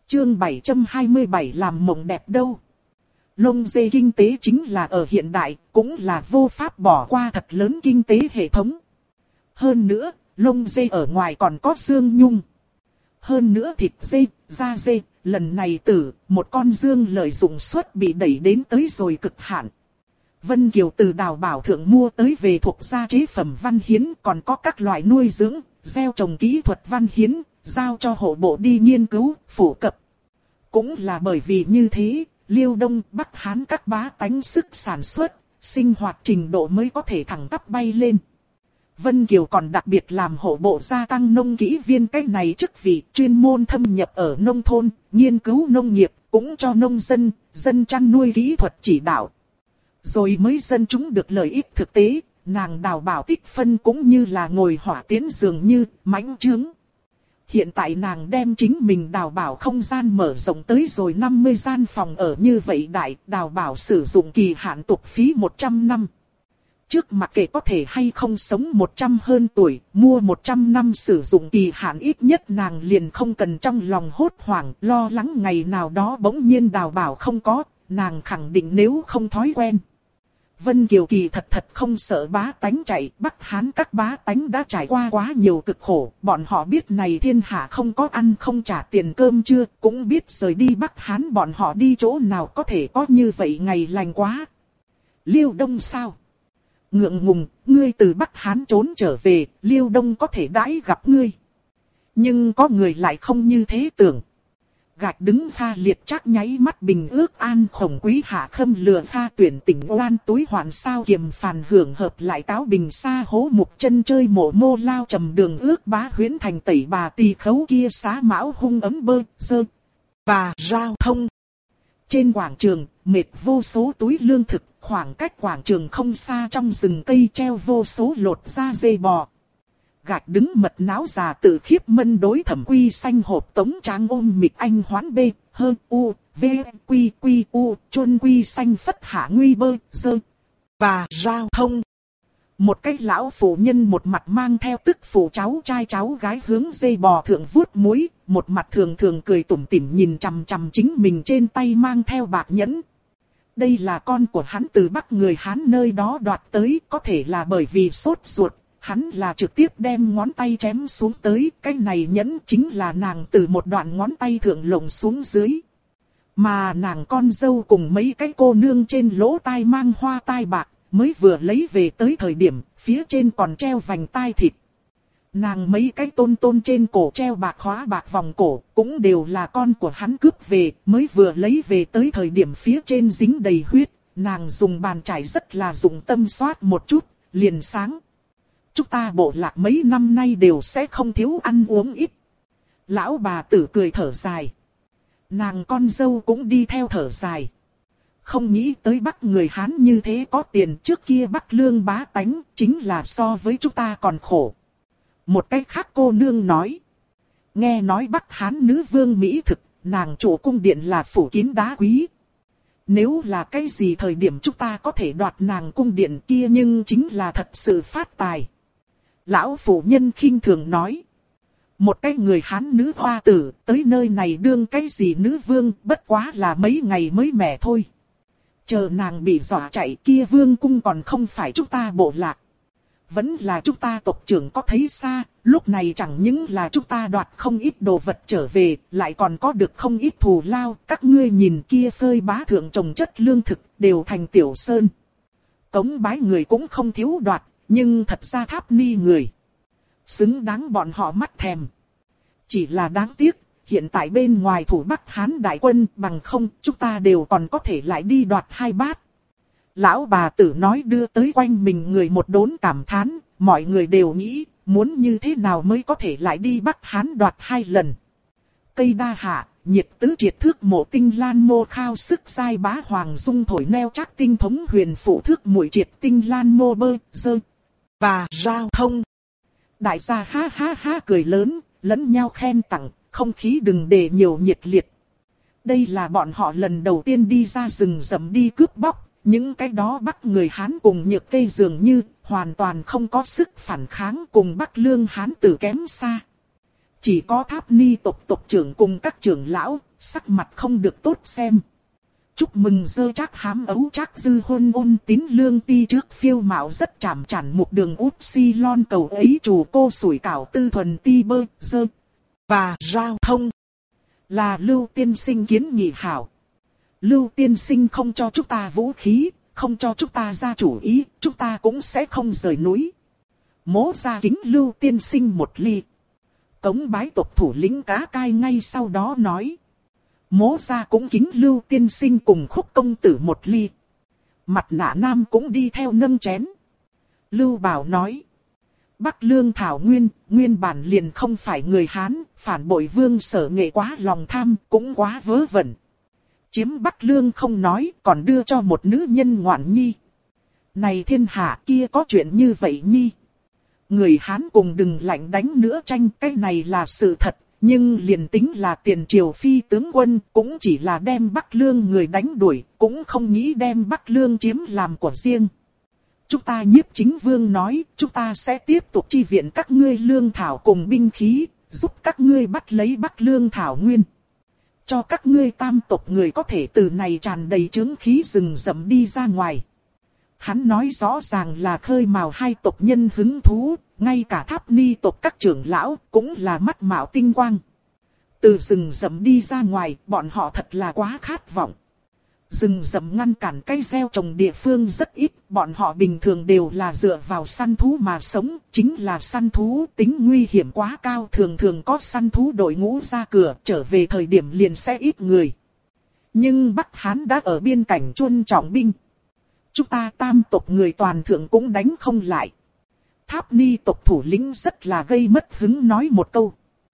Chương 727 làm mộng đẹp đâu. Lông dê kinh tế chính là ở hiện đại, cũng là vô pháp bỏ qua thật lớn kinh tế hệ thống. Hơn nữa, lông dê ở ngoài còn có xương nhung. Hơn nữa thịt dê, da dê, lần này một con dương lợi dụng suất bị đẩy đến tới rồi cực hạn. Vân Kiều từ Đào Bảo Thượng mua tới về thuộc gia chế phẩm văn hiến, còn có các loại nuôi dưỡng, gieo trồng kỹ thuật văn hiến, giao cho hộ bộ đi nghiên cứu, phổ cập. Cũng là bởi vì như thế, Liêu Đông, Bắc Hán các bá tánh sức sản xuất, sinh hoạt trình độ mới có thể thẳng tắp bay lên. Vân Kiều còn đặc biệt làm hộ bộ gia tăng nông kỹ viên cái này chức vị chuyên môn thâm nhập ở nông thôn, nghiên cứu nông nghiệp, cũng cho nông dân, dân chăn nuôi kỹ thuật chỉ đạo. Rồi mới dân chúng được lợi ích thực tế, nàng Đào Bảo tích phân cũng như là ngồi hỏa tiến dường như mãnh trướng. Hiện tại nàng đem chính mình Đào Bảo không gian mở rộng tới rồi 50 gian phòng ở như vậy đại, Đào Bảo sử dụng kỳ hạn tục phí 100 năm. Trước mặc kệ có thể hay không sống 100 hơn tuổi, mua 100 năm sử dụng kỳ hạn ít nhất nàng liền không cần trong lòng hốt hoảng, lo lắng ngày nào đó bỗng nhiên Đào Bảo không có, nàng khẳng định nếu không thói quen. Vân Kiều kỳ thật không sợ bá tánh chạy, Bắc Hán các bá tánh đã trải qua quá nhiều cực khổ, bọn họ biết này thiên hạ không có ăn không trả tiền cơm chưa, cũng biết rời đi Bắc Hán bọn họ đi chỗ nào có thể có như vậy ngày lành quá. Liêu Đông sao? Ngượng ngùng, ngươi từ Bắc Hán trốn trở về, Liêu Đông có thể đãi gặp ngươi. Nhưng có người lại không như thế tưởng. Gạch đứng pha liệt chắc nháy mắt bình ước an khổng quý hạ khâm lừa pha tuyển tỉnh oan túi hoàn sao kiềm phàn hưởng hợp lại cáo bình xa hố mục chân chơi mộ mô lao trầm đường ước bá huyến thành tẩy bà tỳ khấu kia xá mão hung ấm bơ, dơ, và giao thông. Trên quảng trường, mệt vô số túi lương thực, khoảng cách quảng trường không xa trong rừng cây treo vô số lột da dê bò. Gạch đứng mật náo già tự khiếp mân đối thẩm quy xanh hộp tống tráng ôm mịch anh hoán bê, hơn u, v, quy quy u, chuôn quy xanh phất hạ nguy bơ, dơ, và giao thông. Một cái lão phụ nhân một mặt mang theo tức phụ cháu trai cháu gái hướng dây bò thượng vuốt muối, một mặt thường thường cười tủm tỉm nhìn chằm chằm chính mình trên tay mang theo bạc nhẫn. Đây là con của hắn từ Bắc người Hán nơi đó đoạt tới, có thể là bởi vì sốt ruột. Hắn là trực tiếp đem ngón tay chém xuống tới, cái này nhẫn chính là nàng từ một đoạn ngón tay thượng lồng xuống dưới. Mà nàng con dâu cùng mấy cái cô nương trên lỗ tai mang hoa tai bạc, mới vừa lấy về tới thời điểm, phía trên còn treo vành tai thịt. Nàng mấy cái tôn trên cổ treo bạc khóa bạc vòng cổ, cũng đều là con của hắn cướp về, mới vừa lấy về tới thời điểm phía trên dính đầy huyết, nàng dùng bàn chải rất là dụng tâm xoát một chút, liền sáng. Chúng ta bộ lạc mấy năm nay đều sẽ không thiếu ăn uống ít. Lão bà tử cười thở dài. Nàng con dâu cũng đi theo thở dài. Không nghĩ tới Bắc người Hán như thế có tiền, trước kia Bắc lương bá tánh chính là so với chúng ta còn khổ. Một cách khác cô nương nói. Nghe nói Bắc Hán nữ vương Mỹ thực, nàng chủ cung điện là phủ kín đá quý. Nếu là cái gì thời điểm chúng ta có thể đoạt nàng cung điện kia nhưng chính là thật sự phát tài. Lão phụ nhân khinh thường nói. Một cái người Hán nữ hoa tử, tới nơi này đương cái gì nữ vương, bất quá là mấy ngày mới mẻ thôi. Chờ nàng bị dọa chạy kia vương cung còn không phải chúng ta bộ lạc. Vẫn là chúng ta tộc trưởng có thấy xa, lúc này chẳng những là chúng ta đoạt không ít đồ vật trở về, lại còn có được không ít thù lao. Các ngươi nhìn kia phơi bá thượng trồng chất lương thực, đều thành tiểu sơn. Cống bái người cũng không thiếu đoạt. Nhưng thật ra Tháp Ni người xứng đáng bọn họ mắt thèm. Chỉ là đáng tiếc, hiện tại bên ngoài thủ Bắc Hán đại quân bằng không, chúng ta đều còn có thể lại đi đoạt 2 bát. Lão bà tử nói đưa tới quanh mình người một đốn cảm thán, mọi người đều nghĩ, muốn như thế nào mới có thể lại đi Bắc Hán đoạt 2 lần. Cây đa hạ, nhiệt tứ triệt thước mộ tinh lan mô khao sức sai bá hoàng dung thổi neo chắc tinh thống huyền phụ thước mũi triệt tinh lan mô bơ, dơ, và giao thông. Đại gia ha ha ha cười lớn, lẫn nhau khen tặng, không khí đừng để nhiều nhiệt liệt. Đây là bọn họ lần đầu tiên đi ra rừng rậm đi cướp bóc, những cái đó Bắc người Hán cùng nhược cây dường như, hoàn toàn không có sức phản kháng cùng Bắc lương Hán tử kém xa. Chỉ có Tháp Ni tộc tộc trưởng cùng các trưởng lão, sắc mặt không được tốt xem. Chúc mừng dơ trác hám ấu trác dư hôn ôn tín lương ti trước phiêu mạo rất chảm chản một đường út si lon cầu ấy chủ cô sủi cảo tư thuần ti bơ dơ. Và giao thông là Lưu tiên sinh kiến nghị hảo. Lưu tiên sinh không cho chúng ta vũ khí, không cho chúng ta ra chủ ý, chúng ta cũng sẽ không rời núi. Mỗ ra kính Lưu tiên sinh một ly. Cống bái tộc thủ lĩnh cá cai ngay sau đó nói. Mỗ ra cũng kính Lưu tiên sinh cùng Khúc công tử một ly. Mặt nạ nam cũng đi theo nâng chén. Lưu Bảo nói. Bắc Lương Thảo Nguyên, nguyên bản liền không phải người Hán, phản bội Vương Sở Nghệ quá lòng tham, cũng quá vớ vẩn. Chiếm Bắc Lương không nói, còn đưa cho một nữ nhân ngoạn nhi. Này thiên hạ kia có chuyện như vậy nhi. Người Hán cùng đừng lạnh đánh nữa tranh, cái này là sự thật, nhưng liền tính là tiền triều phi tướng quân, cũng chỉ là đem Bắc Lương người đánh đuổi, cũng không nghĩ đem Bắc Lương chiếm làm của riêng. Chúng ta Nhiếp Chính Vương nói, chúng ta sẽ tiếp tục chi viện các ngươi lương thảo cùng binh khí, giúp các ngươi bắt lấy Bắc Lương Thảo Nguyên. Cho các ngươi tam tộc người có thể từ này tràn đầy chướng khí rừng rậm đi ra ngoài. Hắn nói rõ ràng là khơi mào hai tộc nhân hứng thú, ngay cả Tháp Ni tộc các trưởng lão cũng là mắt mạo tinh quang. Từ rừng rậm đi ra ngoài, bọn họ thật là quá khát vọng. Rừng rậm ngăn cản cây gieo trồng địa phương rất ít, bọn họ bình thường đều là dựa vào săn thú mà sống, chính là săn thú tính nguy hiểm quá cao, thường thường có săn thú đội ngũ ra cửa, trở về thời điểm liền sẽ ít người. Nhưng Bắc Hán đã ở biên cảnh Chuân trọng binh. Chúng ta tam tộc người toàn thượng cũng đánh không lại. Tháp Ni tộc thủ lĩnh rất là gây mất hứng nói một câu.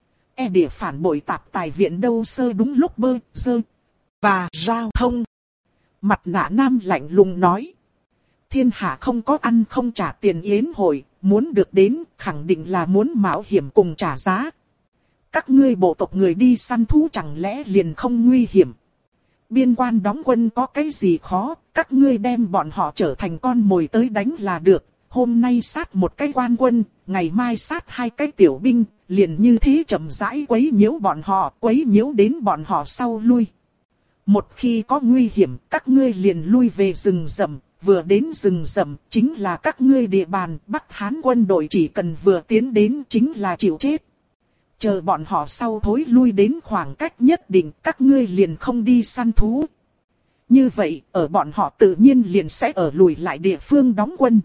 E địa phản bội tạp tài viện đâu sơ đúng lúc bơ, dơ. Và giao thông. Mặt nạ nam lạnh lùng nói. Thiên hạ không có ăn không trả tiền yến hội, muốn được đến, khẳng định là muốn mạo hiểm cùng trả giá. Các ngươi bộ tộc người đi săn thú chẳng lẽ liền không nguy hiểm. Biên quan đóng quân có cái gì khó, các ngươi đem bọn họ trở thành con mồi tới đánh là được. Hôm nay sát một cái quan quân, ngày mai sát hai cái tiểu binh, liền như thế chậm rãi quấy nhiễu bọn họ, quấy nhiễu đến bọn họ sau lui. Một khi có nguy hiểm, các ngươi liền lui về rừng rậm, vừa đến rừng rậm chính là các ngươi địa bàn, Bắc Hán quân đội chỉ cần vừa tiến đến chính là chịu chết. Chờ bọn họ sau thối lui đến khoảng cách nhất định, các ngươi liền không đi săn thú. Như vậy, ở bọn họ tự nhiên liền sẽ ở lùi lại địa phương đóng quân.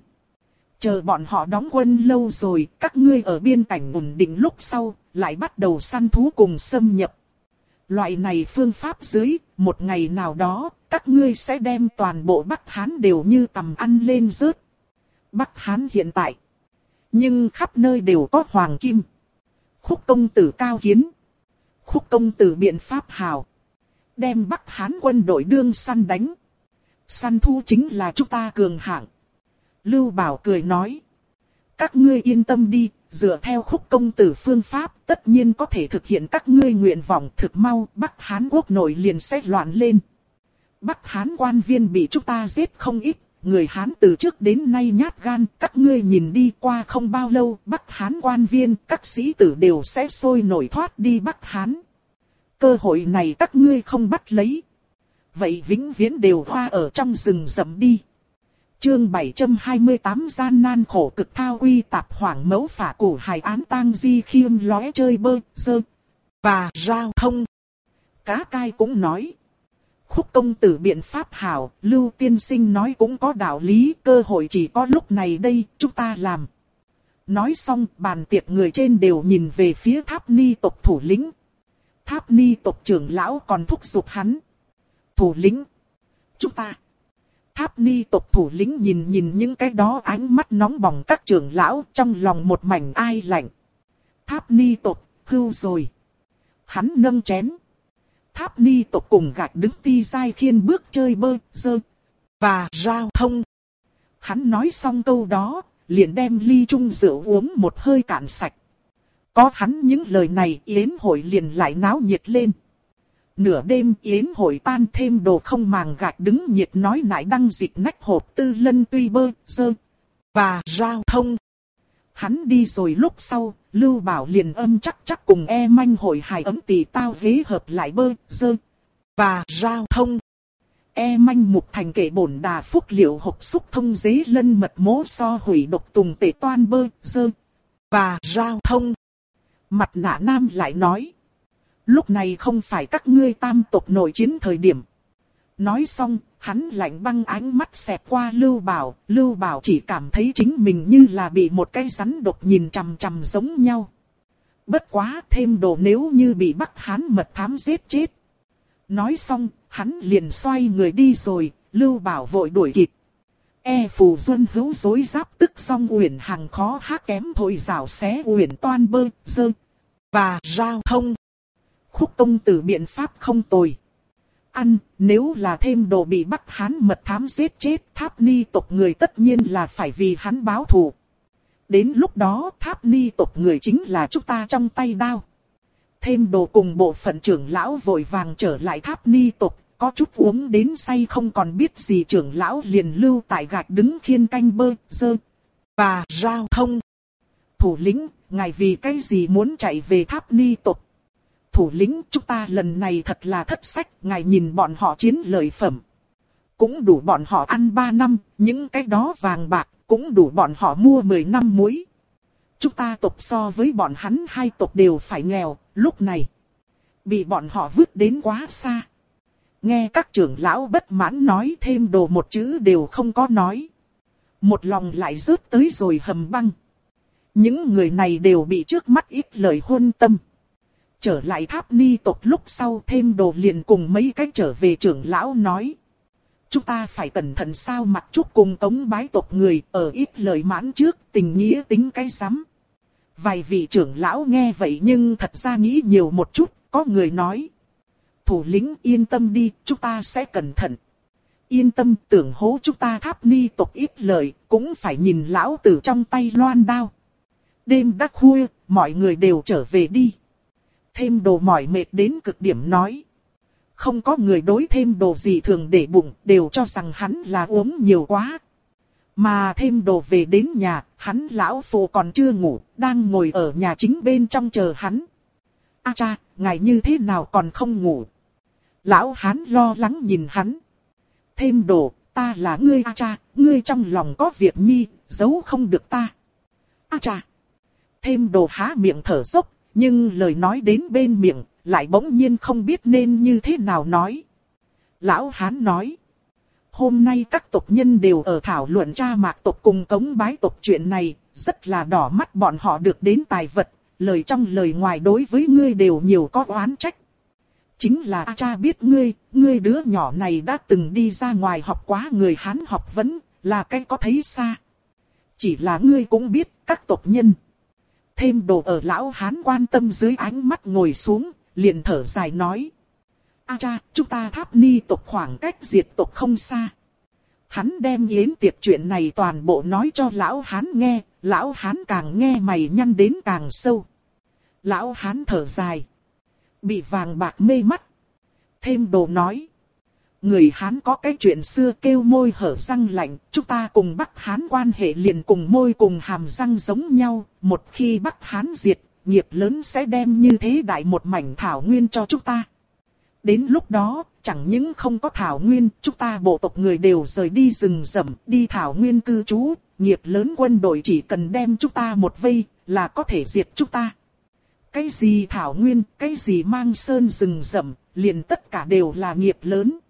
Chờ bọn họ đóng quân lâu rồi, các ngươi ở biên cảnh ổn định lúc sau, lại bắt đầu săn thú cùng xâm nhập. Loại này phương pháp dưới, một ngày nào đó, các ngươi sẽ đem toàn bộ Bắc Hán đều như tầm ăn lên rớt. Bắc Hán hiện tại, nhưng khắp nơi đều có hoàng kim. Khúc công tử cao kiến. Khúc công tử biện pháp hào. Đem Bắc Hán quân đội đương săn đánh. Săn thu chính là chúng ta cường hạng. Lưu Bảo cười nói. Các ngươi yên tâm đi, dựa theo Khúc công tử phương pháp tất nhiên có thể thực hiện các ngươi nguyện vọng thực mau. Bắc Hán quốc nội liền sẽ loạn lên. Bắc Hán quan viên bị chúng ta giết không ít. Người Hán từ trước đến nay nhát gan, các ngươi nhìn đi qua không bao lâu, Bắc Hán quan viên, các sĩ tử đều sẽ sôi nổi thoát đi Bắc Hán. Cơ hội này các ngươi không bắt lấy. Vậy vĩnh viễn đều hoa ở trong rừng rậm đi. Chương 728 gian nan khổ cực thao quy tạp hoảng mẫu phả củ hài án tang di khiêm lóe chơi bơ, dơ. Và giao thông. Cá cai cũng nói. Khúc công tử biện pháp hảo, Lưu tiên sinh nói cũng có đạo lý, cơ hội chỉ có lúc này đây, chúng ta làm. Nói xong, bàn tiệc người trên đều nhìn về phía Tháp Ni tộc thủ lĩnh. Tháp Ni tộc trưởng lão còn thúc giục hắn. Thủ lĩnh, chúng ta. Tháp Ni tộc thủ lĩnh nhìn những cái đó ánh mắt nóng bỏng các trưởng lão, trong lòng một mảnh ai lạnh. Tháp Ni tộc, hưu rồi. Hắn nâng chén. Tháp Ni tộc cùng gạch đứng ti dai khiên bước chơi bơ, dơ. Và giao thông. Hắn nói xong câu đó, liền đem ly chung rượu uống một hơi cạn sạch. Có hắn những lời này, yến hội liền lại náo nhiệt lên. Nửa đêm yến hội tan thêm đồ không màng gạch đứng nhiệt nói nại đăng dịch nách hộp tư lân tuy bơ, dơ. Và giao thông. Hắn đi rồi lúc sau, Lưu Bảo liền âm chắc cùng E Manh hội hài ấm tỳ tao ghế hợp lại bơ, dơ và giao thông. E Manh mục thành kệ bổn đà phúc liệu hộp xúc thông dế lân mật mố so hủy độc tùng tệ toan bơ, dơ và giao thông. Mặt nạ nam lại nói. Lúc này không phải các ngươi tam tộc nội chiến thời điểm. Nói xong, hắn lạnh băng ánh mắt xẹt qua Lưu Bảo chỉ cảm thấy chính mình như là bị một cái rắn độc nhìn chằm chằm giống nhau. Bất quá thêm đồ nếu như bị Bắc Hán mật thám giết chết. Nói xong, hắn liền xoay người đi rồi, Lưu Bảo vội đuổi kịp. E phù duân hữu dối giáp tức song uyển hàng khó hát kém thôi rào xé uyển toan bơ, dơ và giao thông. Khúc công tử biện pháp không tồi. Nếu là thêm đồ bị Bắc Hán mật thám giết chết, Tháp Ni tộc người tất nhiên là phải vì hắn báo thù. Đến lúc đó Tháp Ni tộc người chính là chúng ta trong tay đao. Thêm đồ cùng bộ phận trưởng lão vội vàng trở lại Tháp Ni tộc, có chút uống đến say không còn biết gì, trưởng lão liền lưu tại gạch đứng khiên canh bơ, dơ và giao thông. Thủ lĩnh, ngài vì cái gì muốn chạy về Tháp Ni tộc? Thủ lĩnh, chúng ta lần này thật là thất sách, ngài nhìn bọn họ chiến lợi phẩm. Cũng đủ bọn họ ăn 3 năm, những cái đó vàng bạc, cũng đủ bọn họ mua 10 năm muối. Chúng ta tộc so với bọn hắn hai tộc đều phải nghèo, lúc này bị bọn họ vứt đến quá xa. Nghe các trưởng lão bất mãn nói, thêm đồ một chữ đều không có nói. Một lòng lại rớt tới rồi hầm băng. Những người này đều bị trước mắt ít lời hôn tâm. Trở lại Tháp Ni tộc lúc sau, thêm đồ liền cùng mấy cái trở về trưởng lão nói. Chúng ta phải cẩn thận sao Mặc Trúc cùng Tống bái tộc người ở ít lời mãn trước, tình nghĩa tính cái rắm. Vài vị trưởng lão nghe vậy nhưng thật ra nghĩ nhiều một chút, có người nói. Thủ lĩnh yên tâm đi, chúng ta sẽ cẩn thận. Yên tâm, tưởng hố chúng ta Tháp Ni tộc ít lời, cũng phải nhìn lão tử trong tay loan đao. Đêm đã khuya, mọi người đều trở về đi. Thêm đồ mỏi mệt đến cực điểm nói. Không có người đối thêm đồ gì thường để bụng, đều cho rằng hắn là uống nhiều quá. Mà thêm đồ về đến nhà, hắn lão phụ còn chưa ngủ, đang ngồi ở nhà chính bên trong chờ hắn. A cha, ngài như thế nào còn không ngủ? Lão hán lo lắng nhìn hắn. Thêm đồ, ta là ngươi A cha, ngươi trong lòng có việc nhi, giấu không được ta. A cha. Thêm đồ há miệng thở dốc, nhưng lời nói đến bên miệng, lại bỗng nhiên không biết nên như thế nào nói. Lão hán nói. Hôm nay các tộc nhân đều ở thảo luận cha Mạc tộc cùng Tống bái tộc chuyện này, rất là đỏ mắt bọn họ được đến tài vật, lời trong lời ngoài đối với ngươi đều nhiều có oán trách. Chính là A cha biết ngươi đứa nhỏ này đã từng đi ra ngoài học quá người Hán học vấn, là cái có thấy xa. Chỉ là ngươi cũng biết các tộc nhân. Thêm đồ ở lão Hán quan tâm dưới ánh mắt ngồi xuống, liền thở dài nói. A cha, chúng ta Tháp Ni tộc khoảng cách diệt tộc không xa. Hắn đem yến tiệc chuyện này toàn bộ nói cho lão Hán nghe, lão Hán càng nghe mày nhăn đến càng sâu. Lão Hán thở dài. Bị vàng bạc mê mắt. Thêm đồ nói. Người Hán có cái chuyện xưa kêu môi hở răng lạnh, chúng ta cùng Bắc Hán quan hệ liền cùng môi cùng hàm răng giống nhau, một khi Bắc Hán diệt, nghiệp lớn sẽ đem như thế đại một mảnh thảo nguyên cho chúng ta. Đến lúc đó, chẳng những không có thảo nguyên, chúng ta bộ tộc người đều rời đi rừng rậm, đi thảo nguyên cư trú, nghiệp lớn quân đội chỉ cần đem chúng ta một vây, là có thể diệt chúng ta. Cái gì thảo nguyên, cái gì mang sơn rừng rậm, liền tất cả đều là nghiệp lớn.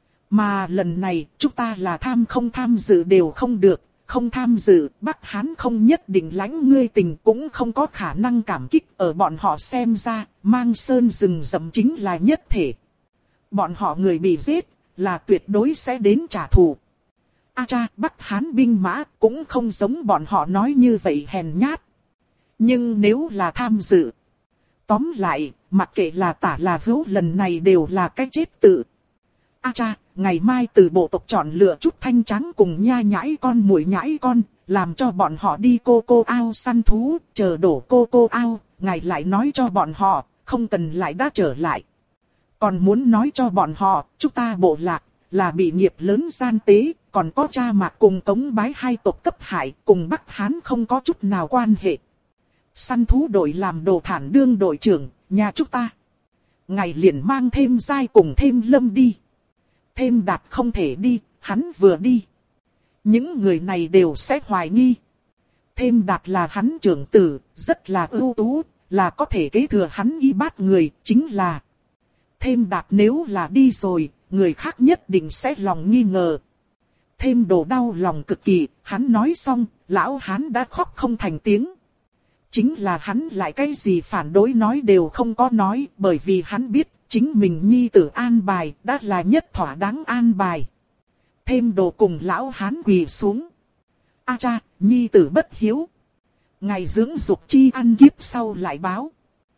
Mà lần này, chúng ta là tham không tham dự đều không được, không tham dự, Bắc Hán không nhất định lãnh ngươi tình cũng không có khả năng cảm kích, ở bọn họ xem ra, mang sơn rừng rậm chính là nhất thể. Bọn họ người bị giết, là tuyệt đối sẽ đến trả thù. A cha, Bắc Hán binh mã cũng không giống bọn họ nói như vậy hèn nhát. Nhưng nếu là tham dự, tóm lại, mặc kệ là tả là hữu lần này đều là cái chết tự. A cha, ngày mai từ bộ tộc chọn lựa chút thanh trắng cùng nha nhãi con muội nhãi con, làm cho bọn họ đi cô ao săn thú, chờ đổ cô ao, ngài lại nói cho bọn họ, không cần lại đã trở lại. Còn muốn nói cho bọn họ, chúng ta bộ lạc, là bị nghiệp lớn gian tế, còn có cha Mạc cùng Tống Bái hai tộc cấp hại, cùng Bắc Hán không có chút nào quan hệ. Săn thú đội làm đồ thản đương đội trưởng, nhà chúng ta. Ngài liền mang thêm Giai cùng thêm Lâm đi. Thêm Đạt không thể đi, hắn vừa đi. Những người này đều sẽ hoài nghi. Thêm Đạt là hắn trưởng tử, rất là ưu tú, là có thể kế thừa hắn y bát người, chính là. Thêm Đạt nếu là đi rồi, người khác nhất định sẽ lòng nghi ngờ. Thêm Đồ đau lòng cực kỳ, hắn nói xong, lão hắn đã khóc không thành tiếng. Chính là hắn lại cái gì phản đối nói đều không có nói, bởi vì hắn biết, chính mình nhi tử an bài, đã là nhất thỏa đáng an bài. Thêm Đồ cùng lão hán quỳ xuống. A cha, nhi tử bất hiếu. Ngày dưỡng dục chi ăn kiếp sau lại báo.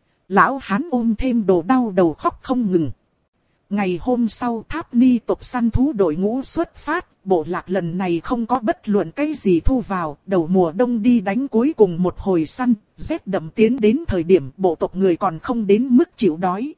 Lão hán ôm Thêm Đồ đau đầu khóc không ngừng. Ngày hôm sau Tháp Ni tộc săn thú đội ngũ xuất phát, bộ lạc lần này không có bất luận cái gì thu vào, đầu mùa đông đi đánh cuối cùng một hồi săn, rét đậm tiến đến thời điểm bộ tộc người còn không đến mức chịu đói.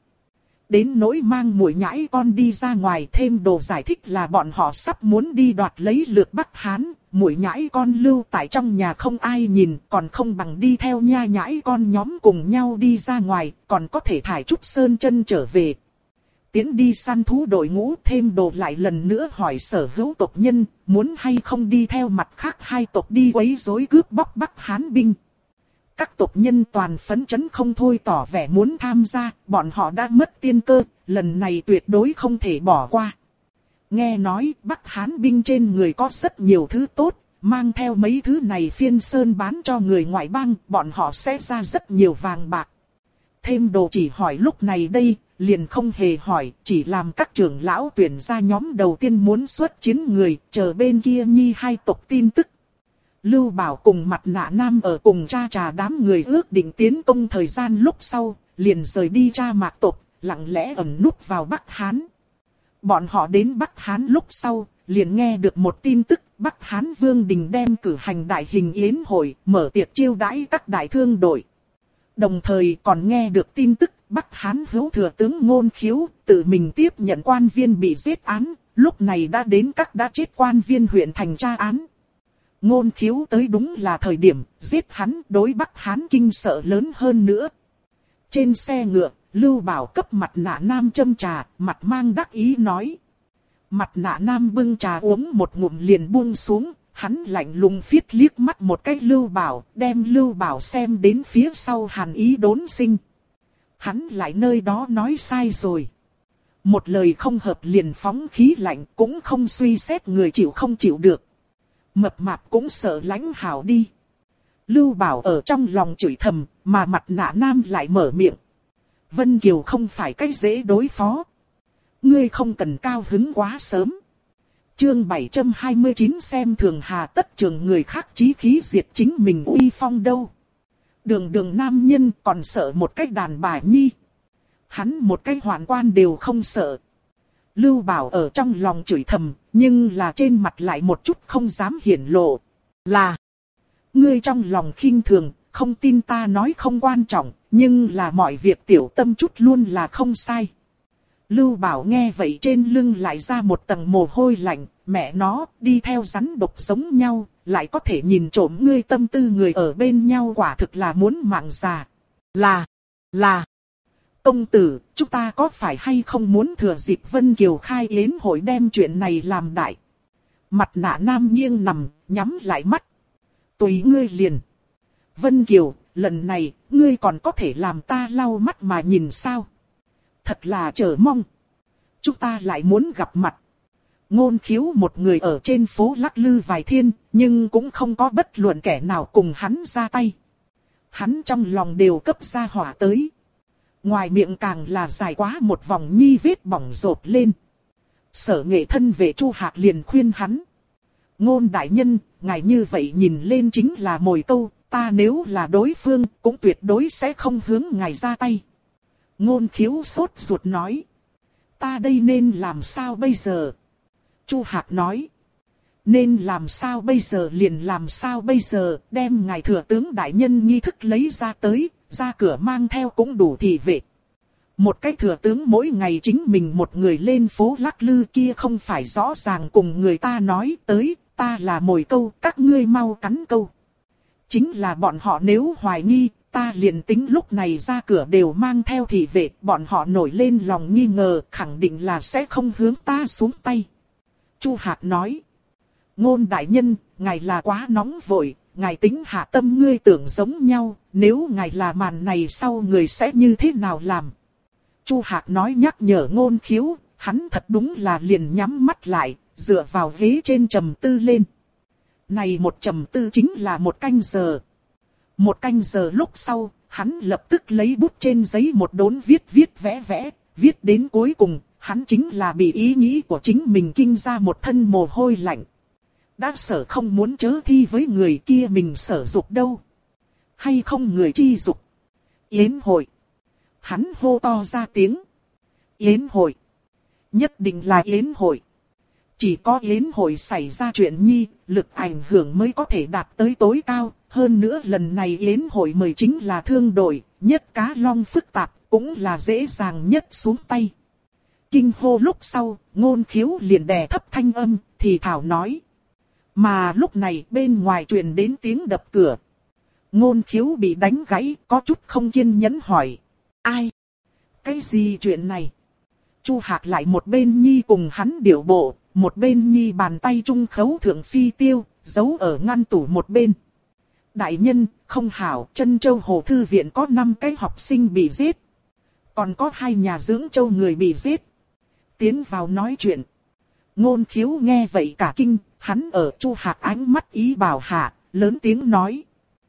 Đến nỗi mang muội nhãi con đi ra ngoài, Thêm Đồ giải thích là bọn họ sắp muốn đi đoạt lấy lược Bắc Hán, muội nhãi con lưu tại trong nhà không ai nhìn, còn không bằng đi theo nha nhãi con nhóm cùng nhau đi ra ngoài, còn có thể thải chút sơn chân trở về. Tiến đi săn thú đội ngũ, Thêm Đồ lại lần nữa hỏi sở hữu tộc nhân, muốn hay không đi theo mặt khác hai tộc đi quấy rối cướp bóc Bắc Hán binh. Các tộc nhân toàn phấn chấn không thôi tỏ vẻ muốn tham gia, bọn họ đã mất tiên cơ, lần này tuyệt đối không thể bỏ qua. Nghe nói Bắc Hán binh trên người có rất nhiều thứ tốt, mang theo mấy thứ này phiên sơn bán cho người ngoại bang, bọn họ sẽ ra rất nhiều vàng bạc. Thêm Đồ chỉ hỏi lúc này đây, liền không hề hỏi, chỉ làm các trưởng lão tuyển ra nhóm đầu tiên muốn xuất chiến người, chờ bên kia nhi hai tộc tin tức. Lưu Bảo cùng Mặt Nạ Nam ở cùng cha trà đám người ước định tiến công thời gian lúc sau, liền rời đi cha Mạc tộc, lặng lẽ ẩn núp vào Bắc Hán. Bọn họ đến Bắc Hán lúc sau, liền nghe được một tin tức, Bắc Hán Vương Đình đem cử hành đại hình yến hội, mở tiệc chiêu đãi các đại thương đội. Đồng thời còn nghe được tin tức, Bắc Hán hữu thừa tướng Ngôn Khiếu tự mình tiếp nhận quan viên bị giết án, lúc này đã đến các đã chết quan viên huyện thành tra án. Ngôn Khiếu tới đúng là thời điểm, giết hắn đối Bắc Hán kinh sợ lớn hơn nữa. Trên xe ngựa, Lưu Bảo cấp Mặt Nạ Nam châm trà, mặt mang đắc ý nói. Mặt Nạ Nam bưng trà uống một ngụm liền buông xuống, hắn lạnh lùng phiết liếc mắt một cái Lưu Bảo, đem Lưu Bảo xem đến phía sau hàn ý đốn sinh. Hắn lại nơi đó nói sai rồi. Một lời không hợp liền phóng khí lạnh, cũng không suy xét người chịu không chịu được. Mập mạp cũng sợ lãnh hảo đi. Lưu Bảo ở trong lòng chửi thầm, mà Mặt Nạ Nam lại mở miệng. Vân Kiều không phải cách dễ đối phó. Ngươi không cần cao hứng quá sớm. Chương 729 xem thường hà tất trường người khác chí khí diệt chính mình uy phong đâu. Đường nam nhân còn sợ một cách đàn bà nhi. Hắn một cái hoạn quan đều không sợ. Lưu Bảo ở trong lòng chửi thầm, nhưng là trên mặt lại một chút không dám hiển lộ. Là, ngươi trong lòng khinh thường, không tin ta nói không quan trọng, nhưng là mọi việc tiểu tâm chút luôn là không sai. Lưu Bảo nghe vậy trên lưng lại ra một tầng mồ hôi lạnh, mẹ nó đi theo rắn độc giống nhau, lại có thể nhìn trộm ngươi tâm tư người ở bên nhau quả thực là muốn mạng già. Là, công tử, chúng ta có phải hay không muốn thừa dịp Vân Kiều khai yến hội đem chuyện này làm đại? Mặt Nạ Nam nghiêng nằm, nhắm lại mắt. Tùy ngươi liền. Vân Kiều, lần này, ngươi còn có thể làm ta lau mắt mà nhìn sao? Thật là chờ mong. Chúng ta lại muốn gặp mặt. Ngôn Khiếu một người ở trên phố lắc lư vài thiên, nhưng cũng không có bất luận kẻ nào cùng hắn ra tay. Hắn trong lòng đều cấp ra hỏa tới. Ngoài miệng càng là dài quá một vòng nhi vết bỏng rộp lên. Sở Nghệ thân về Chu Hạc liền khuyên hắn. Ngôn đại nhân, ngài như vậy nhìn lên chính là mồi câu, ta nếu là đối phương cũng tuyệt đối sẽ không hướng ngài ra tay. Ngôn Khiếu sốt ruột nói. Ta đây nên làm sao bây giờ? Chu Hạc nói. Nên làm sao bây giờ liền làm sao bây giờ, đem ngài thừa tướng đại nhân nghi thức lấy ra tới, ra cửa mang theo cũng đủ thị vệ. Một cái thừa tướng mỗi ngày chính mình một người lên phố lắc lư kia không phải rõ ràng cùng người ta nói tới, ta là mồi câu, các ngươi mau cắn câu. Chính là bọn họ nếu hoài nghi, ta liền tính lúc này ra cửa đều mang theo thị vệ, bọn họ nổi lên lòng nghi ngờ, khẳng định là sẽ không hướng ta xuống tay. Chu Hạc nói, Ngôn đại nhân, ngài là quá nóng vội, ngài tính hạ tâm ngươi tưởng giống nhau, nếu ngài là màn này sau người sẽ như thế nào làm? Chu Hạc nói nhắc nhở Ngôn Khiếu, hắn thật đúng là liền nhắm mắt lại, dựa vào ghế trên trầm tư lên. Này một trầm tư chính là 1 canh giờ. 1 canh giờ lúc sau, hắn lập tức lấy bút trên giấy một đốn viết vẽ, viết đến cuối cùng, hắn chính là bị ý nghĩ của chính mình kinh ra một thân mồ hôi lạnh. Đã sở không muốn chớ thi với người kia mình sở dục đâu. Hay không người chi dục. Yến hội. Hắn hô to ra tiếng. Yến hội. Nhất định là yến hội. Chỉ có yến hội xảy ra chuyện nhi, lực ảnh hưởng mới có thể đạt tới tối cao. Hơn nữa lần này yến hội mời chính là thương đội, nhất cá long phức tạp, cũng là dễ dàng nhất xuống tay. Kinh hô lúc sau, Ngôn Khiếu liền đè thấp thanh âm, thì thảo nói. Mà lúc này bên ngoài truyền đến tiếng đập cửa. Ngôn Khiếu bị đánh gãy, có chút không kiên nhẫn hỏi. Ai? Cái gì chuyện này? Chu Hạc lại một bên nhi cùng hắn điệu bộ, một bên nhi bàn tay trung khấu thượng phi tiêu, giấu ở ngăn tủ một bên. Đại nhân, không hảo, Trân Châu Hồ Thư Viện có 5 cái học sinh bị giết. Còn có 2 nhà dưỡng châu người bị giết. Tiến vào nói chuyện. Ngôn Khiếu nghe vậy cả kinh, hắn ở Chu Hạc ánh mắt ý bảo hạ, lớn tiếng nói.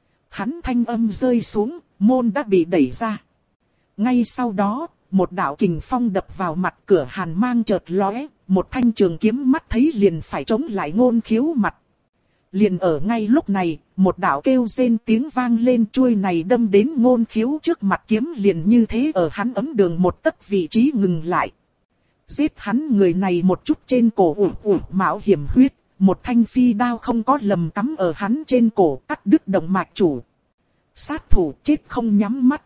Hắn thanh âm rơi xuống, môn đã bị đẩy ra. Ngay sau đó, một đạo kình phong đập vào mặt, cửa hàn mang chợt lóe, một thanh trường kiếm mắt thấy liền phải chống lại Ngôn Khiếu mặt. Liền ở ngay lúc này, một đạo kêu rên tiếng vang lên, chuôi này đâm đến Ngôn Khiếu trước mặt, kiếm liền như thế ở hắn ấm đường một tấc vị trí ngừng lại. Giết hắn người này một chút trên cổ mạo hiểm huyết, một thanh phi đao không có lầm cắm ở hắn trên cổ, cắt đứt động mạch chủ. Sát thủ chết không nhắm mắt.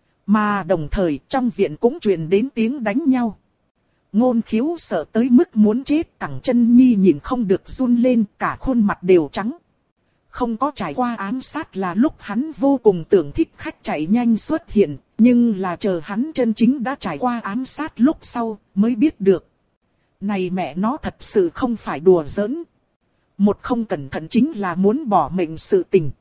Mà đồng thời trong viện cũng truyền đến tiếng đánh nhau. Ngôn Khiếu sợ tới mức muốn chết, cẳng chân nhi nhìn không được run lên, cả khuôn mặt đều trắng. Không có trải qua ám sát là lúc hắn vô cùng tưởng thích khách chạy nhanh xuất hiện, nhưng là chờ hắn chân chính đã trải qua ám sát lúc sau mới biết được. Này mẹ nó thật sự không phải đùa giỡn. Một không cẩn thận chính là muốn bỏ mệnh sự tình.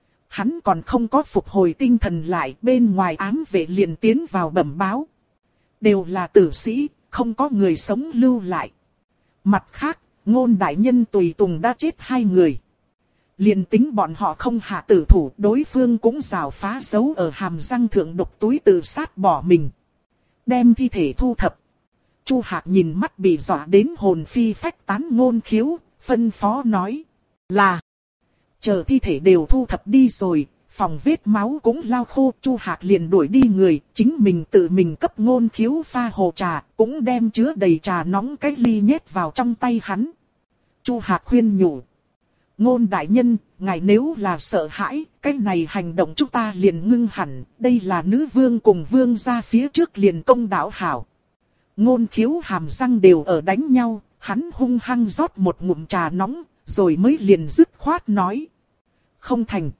Hắn còn không có phục hồi tinh thần lại, bên ngoài ám vệ liền tiến vào bẩm báo. Đều là tử sĩ, không có người sống lưu lại. Mặt khác, Ngôn đại nhân tùy tùng đã chết 2 người. Liền tính bọn họ không hạ tử thủ, đối phương cũng rào phá dấu ở hàm răng thượng độc túi tự sát bỏ mình. Đem thi thể thu thập. Chu Hạc nhìn mắt bị dọa đến hồn phi phách tán Ngôn Khiếu, phân phó nói. Là. Chờ thi thể đều thu thập đi rồi, phòng vết máu cũng lau khô, Chu Hạc liền đuổi đi người, chính mình tự mình cấp Ngôn Khiếu pha hồ trà, cũng đem chứa đầy trà nóng cái ly nhét vào trong tay hắn. Chu Hạc khuyên nhủ. Ngôn đại nhân, ngài nếu là sợ hãi, cái này hành động chúng ta liền ngưng hẳn, đây là nữ vương cùng vương gia phía trước liền công đạo hảo. Ngôn Khiếu hàm răng đều ở đánh nhau, hắn hung hăng rót một ngụm trà nóng, rồi mới liền dứt khoát nói. Không thành.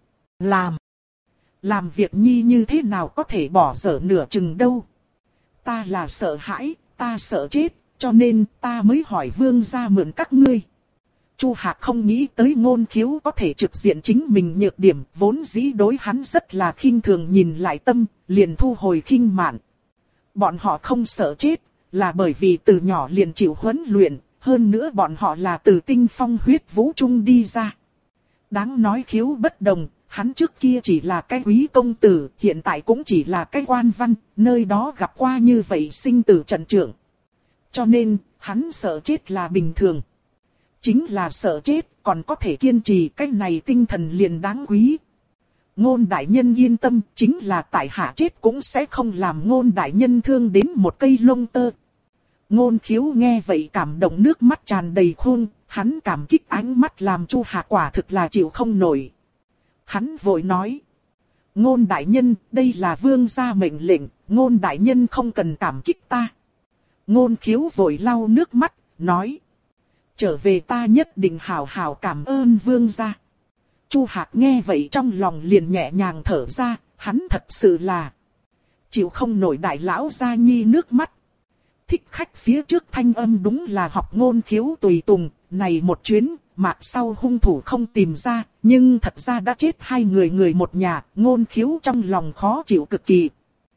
Làm việc nhi như thế nào có thể bỏ dở nửa chừng đâu. Ta là sợ hãi, ta sợ chết, cho nên ta mới hỏi vương gia mượn các ngươi. Chu Hạc không nghĩ tới Ngôn Khiếu có thể trực diện chính mình nhược điểm, vốn dĩ đối hắn rất là khinh thường nhìn lại tâm, liền thu hồi khinh mạn. Bọn họ không sợ chết, là bởi vì từ nhỏ liền chịu huấn luyện, hơn nữa bọn họ là từ tinh phong huyết vũ trung đi ra. Đáng nói Khiếu bất đồng, hắn trước kia chỉ là cái quý công tử, hiện tại cũng chỉ là cái quan văn, nơi đó gặp qua như vậy sinh tử trận trưởng. Cho nên, hắn sợ chết là bình thường. Chính là sợ chết, còn có thể kiên trì, cái này tinh thần liền đáng quý. Ngôn đại nhân yên tâm, chính là tại hạ chết cũng sẽ không làm Ngôn đại nhân thương đến một cây lông tơ. Ngôn Khiếu nghe vậy cảm động nước mắt tràn đầy khuôn, hắn cảm kích ánh mắt làm Chu Hạc quả thực là chịu không nổi. Hắn vội nói. Ngôn đại nhân, đây là vương gia mệnh lệnh, Ngôn đại nhân không cần cảm kích ta. Ngôn Khiếu vội lau nước mắt, nói. Trở về ta nhất định hào hào cảm ơn vương gia. Chu Hạc nghe vậy trong lòng liền nhẹ nhàng thở ra, hắn thật sự là chịu không nổi đại lão gia nhi nước mắt. Thích khách phía trước thanh âm đúng là học Ngôn Khiếu tùy tùng, này một chuyến, mạc sau hung thủ không tìm ra, nhưng thật ra đã chết hai người một nhà, Ngôn Khiếu trong lòng khó chịu cực kỳ.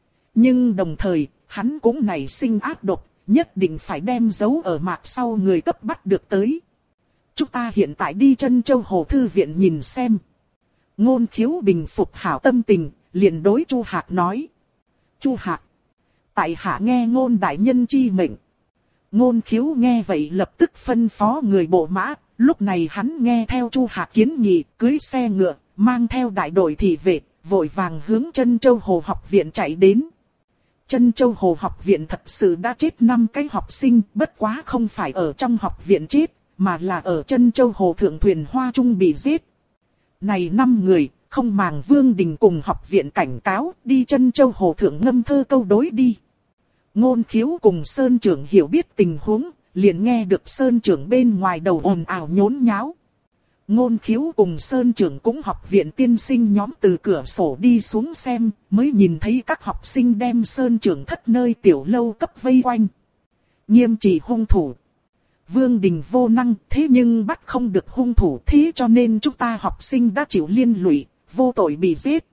Nhưng đồng thời, hắn cũng nảy sinh ác độc, nhất định phải đem dấu ở mạc sau người cấp bắt được tới. Chúng ta hiện tại đi Trân Châu Hồ Thư Viện nhìn xem. Ngôn Khiếu bình phục hảo tâm tình, liền đối Chu Hạc nói. Chu Hạc, tại hạ nghe Ngôn đại nhân chi mệnh. Ngôn Khiếu nghe vậy lập tức phân phó người bộ mã, lúc này hắn nghe theo Chu Hạc kiến nghị, cưỡi xe ngựa, mang theo đại đội thị vệ, vội vàng hướng Trân Châu Hồ học viện chạy đến. Trân Châu Hồ học viện thật sự đã chết 5 cái học sinh, bất quá không phải ở trong học viện chết, mà là ở Trân Châu Hồ thượng thuyền hoa trung bị giết. Này 5 người, không màng Vương Đình cùng học viện cảnh cáo, đi Trân Châu Hồ thượng ngâm thơ câu đối đi. Ngôn Khiếu cùng Sơn Trưởng hiểu biết tình huống, liền nghe được Sơn Trưởng bên ngoài đầu ồn ào nhốn nháo. Ngôn Khiếu cùng Sơn Trưởng cũng học viện tiên sinh nhóm từ cửa sổ đi xuống xem, mới nhìn thấy các học sinh đem Sơn Trưởng thất nơi tiểu lâu cấp vây quanh. Nghiêm trị hung thủ. Vương Đình vô năng, thế nhưng bắt không được hung thủ, thế cho nên chúng ta học sinh đã chịu liên lụy, vô tội bị giết.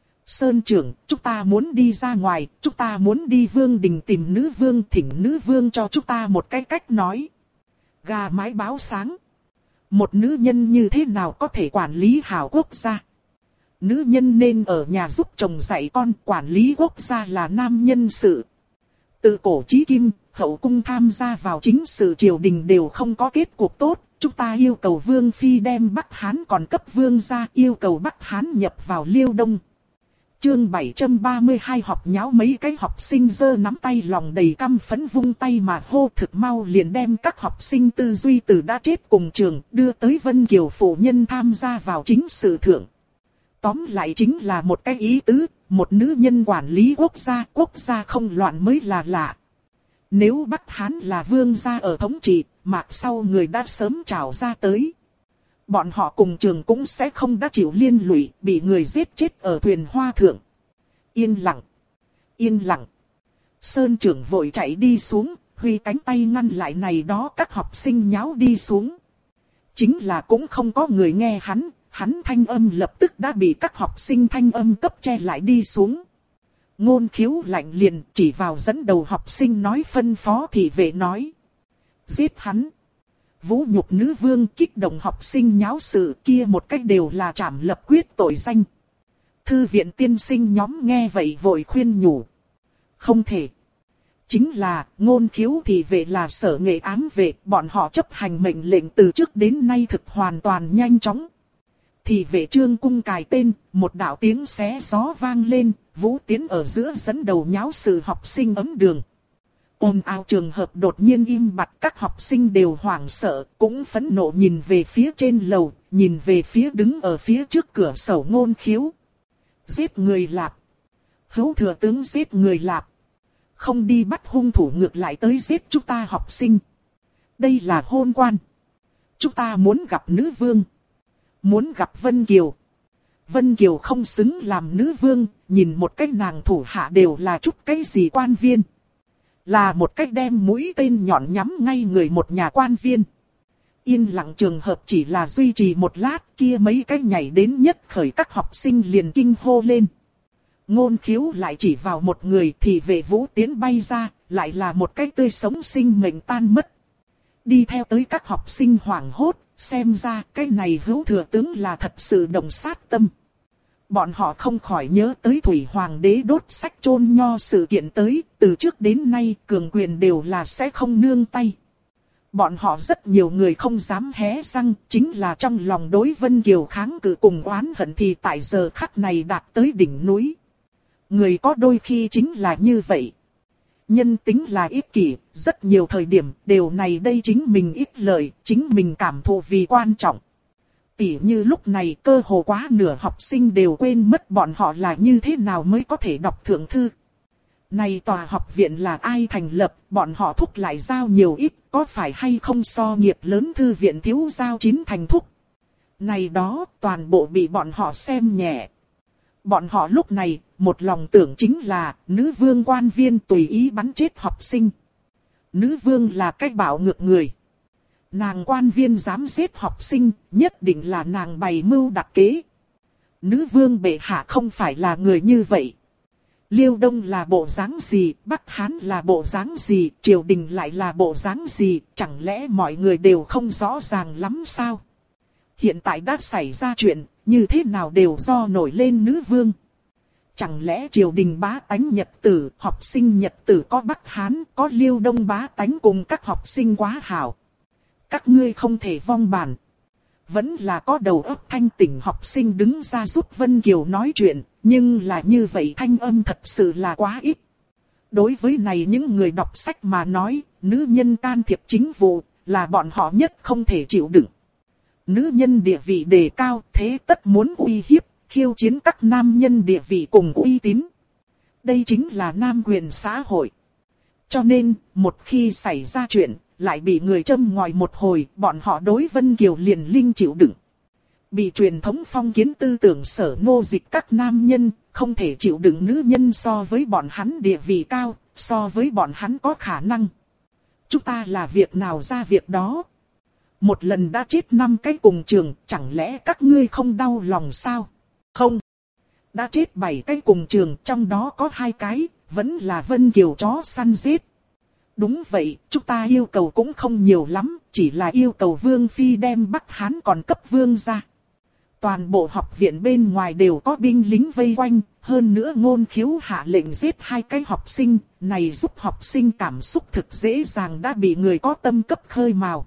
Sơn Trưởng, chúng ta muốn đi ra ngoài, chúng ta muốn đi Vương Đình tìm nữ vương, thỉnh nữ vương cho chúng ta một cái cách nói. Gà mái báo sáng. Một nữ nhân như thế nào có thể quản lý hảo quốc gia? Nữ nhân nên ở nhà giúp chồng dạy con, quản lý quốc gia là nam nhân sự. Từ cổ chí kim, hậu cung tham gia vào chính sự triều đình đều không có kết cuộc tốt. Chúng ta yêu cầu Vương Phi đem Bắc Hán còn cấp Vương gia, yêu cầu Bắc Hán nhập vào Liêu Đông. Chương 732 học nháo mấy cái học sinh giơ nắm tay lòng đầy căm phẫn vung tay mà hô thực mau liền đem các học sinh tư duy từ đã chết cùng trường đưa tới Vân Kiều phụ nhân tham gia vào chính sự thượng. Tóm lại chính là một cái ý tứ, một nữ nhân quản lý quốc gia không loạn mới là lạ. Nếu Bắc Hán là vương gia ở thống trị, mạc sau người đã sớm trào ra tới. Bọn họ cùng trường cũng sẽ không đã chịu liên lụy, bị người giết chết ở thuyền hoa thượng. Yên lặng. Yên lặng. Sơn Trưởng vội chạy đi xuống, huy cánh tay ngăn lại này đó các học sinh nháo đi xuống. Chính là cũng không có người nghe hắn thanh âm lập tức đã bị các học sinh thanh âm cấp che lại đi xuống. Ngôn Khiếu lạnh liền chỉ vào dẫn đầu học sinh nói phân phó thị vệ nói. Giết hắn. Vũ nhục nữ vương kích động học sinh nháo sự kia một cách đều là trảm lập quyết tội danh. Thư viện tiên sinh nhóm nghe vậy vội khuyên nhủ. Không thể. Chính là Ngôn Khiếu thị vệ là sở nghệ ám vệ, bọn họ chấp hành mệnh lệnh từ trước đến nay thực hoàn toàn nhanh chóng. Thị vệ Trương Cung cài tên, một đạo tiếng xé gió vang lên, Vũ Tiến ở giữa dẫn đầu nháo sự học sinh ấm đường. Ồn ào trường hợp đột nhiên im bặt, các học sinh đều hoảng sợ, cũng phẫn nộ nhìn về phía trên lầu, nhìn về phía đứng ở phía trước cửa sổ Ngôn Khiếu. Giết người lạp. Hữu thừa tướng giết người lạp. Không đi bắt hung thủ ngược lại tới giết chúng ta học sinh. Đây là hôn quan. Chúng ta muốn gặp nữ vương. Muốn gặp Vân Kiều. Vân Kiều không xứng làm nữ vương, nhìn một cách nàng thủ hạ đều là chút cái gì quan viên. Là một cách đem mũi tên nhọn nhắm ngay người một nhà quan viên. Yên lặng trường hợp chỉ là duy trì một lát, kia mấy cái nhảy đến nhất khởi các học sinh liền kinh hô lên. Ngôn Khiếu lại chỉ vào một người thì vệ Vũ Tiến bay ra, lại là một cái tươi sống sinh mệnh tan mất. Đi theo tới các học sinh hoảng hốt, xem ra cái này Hữu thừa tướng là thật sự động sát tâm. Bọn họ không khỏi nhớ tới Thủy Hoàng đế đốt sách chôn nho sự kiện tới, từ trước đến nay cường quyền đều là sẽ không nương tay. Bọn họ rất nhiều người không dám hé răng, chính là trong lòng đối Vân Kiều kháng cự cùng oán hận thì tại giờ khắc này đạt tới đỉnh núi. Người có đôi khi chính là như vậy. Nhân tính là ích kỷ, rất nhiều thời điểm đều này đây chính mình ích lợi, chính mình cảm thụ vì quan trọng. Tỉ như lúc này cơ hồ quá nửa học sinh đều quên mất bọn họ là như thế nào mới có thể đọc thượng thư. Này tòa học viện là ai thành lập, bọn họ thúc lại giao nhiều ít, có phải hay không so nghiệp lớn thư viện thiếu giao 9 thành thúc. Này đó, toàn bộ bị bọn họ xem nhẹ. Bọn họ lúc này, một lòng tưởng chính là, nữ vương quan viên tùy ý bắn chết học sinh. Nữ vương là cách bạo ngược người. Nàng quan viên dám giết học sinh, nhất định là nàng bày mưu đặt kế. Nữ vương bệ hạ không phải là người như vậy. Liêu Đông là bộ dáng gì, Bắc Hán là bộ dáng gì, triều đình lại là bộ dáng gì, chẳng lẽ mọi người đều không rõ ràng lắm sao? Hiện tại đã xảy ra chuyện, như thế nào đều do nổi lên nữ vương. Chẳng lẽ triều đình bá tánh nhật tử, học sinh nhật tử có Bắc Hán, có Liêu Đông bá tánh cùng các học sinh quá hảo. Các ngươi không thể vong bản. Vẫn là có đầu óc thanh tỉnh học sinh đứng ra giúp Vân Kiều nói chuyện, nhưng là như vậy thanh âm thật sự là quá ít. Đối với này những người đọc sách mà nói, nữ nhân can thiệp chính vụ, là bọn họ nhất không thể chịu đựng. Nữ nhân địa vị đề cao, thế tất muốn uy hiếp, khiêu chiến các nam nhân địa vị cùng uy tín. Đây chính là nam quyền xã hội. Cho nên, một khi xảy ra chuyện, lại bị người châm ngòi một hồi, bọn họ đối Vân Kiều liền linh chịu đựng. Bị truyền thống phong kiến tư tưởng sở nô dịch các nam nhân, không thể chịu đựng nữ nhân so với bọn hắn địa vị cao, so với bọn hắn có khả năng. Chúng ta là việc nào ra việc đó. Một lần đã chết 5 cái cùng trường, chẳng lẽ các ngươi không đau lòng sao? Không. Đã chết 7 cái cùng trường, trong đó có 2 cái, vẫn là Vân Kiều chó săn giết. Đúng vậy, chúng ta yêu cầu cũng không nhiều lắm, chỉ là yêu cầu Vương Phi đem Bắc Hán còn cấp Vương ra. Toàn bộ học viện bên ngoài đều có binh lính vây quanh, hơn nữa Ngôn Khiếu hạ lệnh giết 2 cái học sinh, này giúp học sinh cảm xúc thực dễ dàng đã bị người có tâm cấp khơi mào.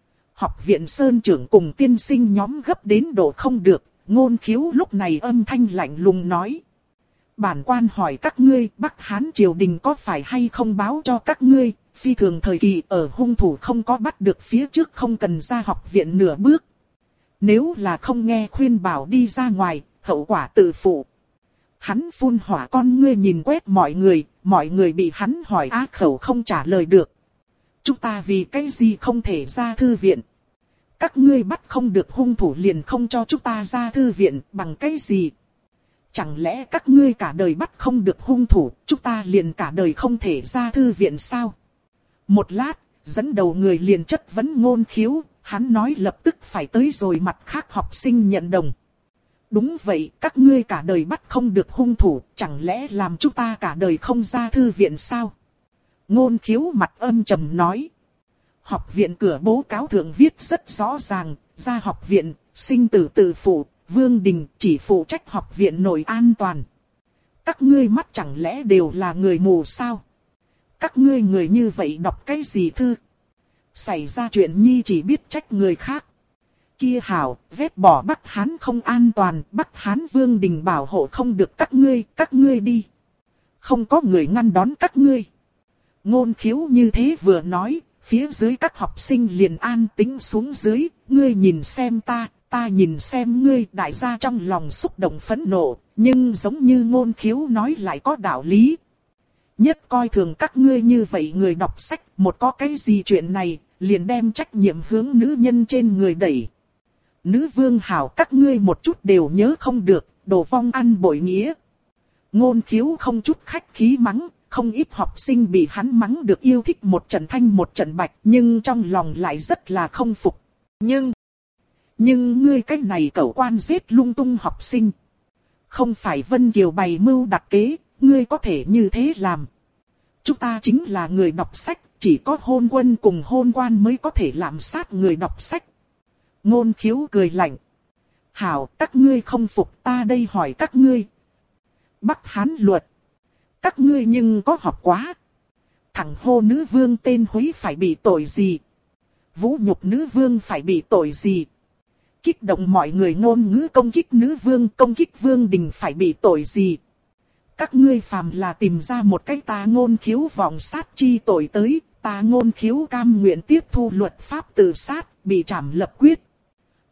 Học viện Sơn trưởng cùng tiên sinh nhóm gấp đến độ không được, Ngôn Khiếu lúc này âm thanh lạnh lùng nói. Bản quan hỏi các ngươi, Bắc Hán triều đình có phải hay không báo cho các ngươi, phi thường thời kỳ ở hung thủ không có bắt được phía trước không cần ra học viện nửa bước. Nếu là không nghe khuyên bảo đi ra ngoài, hậu quả tự phụ. Hắn phun hỏa con ngươi nhìn quét mọi người bị hắn hỏi á khẩu không trả lời được. Chúng ta vì cái gì không thể ra thư viện? Các ngươi bắt không được hung thủ liền không cho chúng ta ra thư viện bằng cái gì? Chẳng lẽ các ngươi cả đời bắt không được hung thủ, chúng ta liền cả đời không thể ra thư viện sao? Một lát, dẫn đầu người liền chất vấn Ngôn Khiếu, hắn nói lập tức phải tới rồi mặt khác học sinh nhận đồng. Đúng vậy, các ngươi cả đời bắt không được hung thủ, chẳng lẽ làm chúng ta cả đời không ra thư viện sao? Ngôn Khiếu mặt âm trầm nói. Học viện cửa bố cáo thượng viết rất rõ ràng, ra học viện, sinh tử tự phụ, Vương Đình chỉ phụ trách học viện nội an toàn. Các ngươi mắt chẳng lẽ đều là người mù sao? Các ngươi người như vậy đọc cái gì thư? Xảy ra chuyện nhi chỉ biết trách người khác. Kia hảo, vết bỏ Bắc Hán không an toàn, Bắc Hán Vương Đình bảo hộ không được các ngươi đi. Không có người ngăn đón các ngươi. Ngôn Khiếu như thế vừa nói, phía dưới các học sinh liền an tĩnh xuống dưới, ngươi nhìn xem ta nhìn xem ngươi, đại gia trong lòng xúc động phẫn nộ, nhưng giống như Ngôn Khiếu nói lại có đạo lý. Nhất coi thường các ngươi như vậy người đọc sách, một có cái gì chuyện này, liền đem trách nhiệm hướng nữ nhân trên người đẩy. Nữ vương hảo các ngươi một chút đều nhớ không được, đồ vong ăn bội nghĩa. Ngôn Khiếu không chút khách khí mắng, không ít học sinh bị hắn mắng được yêu thích một trận thanh một trận bạch, nhưng trong lòng lại rất là không phục. Nhưng ngươi cái này cẩu quan giết lung tung học sinh. Không phải Vân Kiều bày mưu đặt kế, ngươi có thể như thế làm. Chúng ta chính là người đọc sách, chỉ có hôn quân cùng hôn quan mới có thể làm sát người đọc sách. Ngôn Khiếu cười lạnh. Hảo, các ngươi không phục ta đây hỏi các ngươi. Bắc Hán luật. Các ngươi nhưng có học quá. Thằng hô nữ vương tên Húy phải bị tội gì? Vũ nhục nữ vương phải bị tội gì? Kích động mọi người ngôn ngữ công kích nữ vương, công kích Vương Đình phải bị tội gì? Các ngươi phàm là tìm ra một cách ta Ngôn Khiếu vọng sát chi tội tới, ta Ngôn Khiếu cam nguyện tiếp thu luật pháp tự sát, bị trảm lập quyết.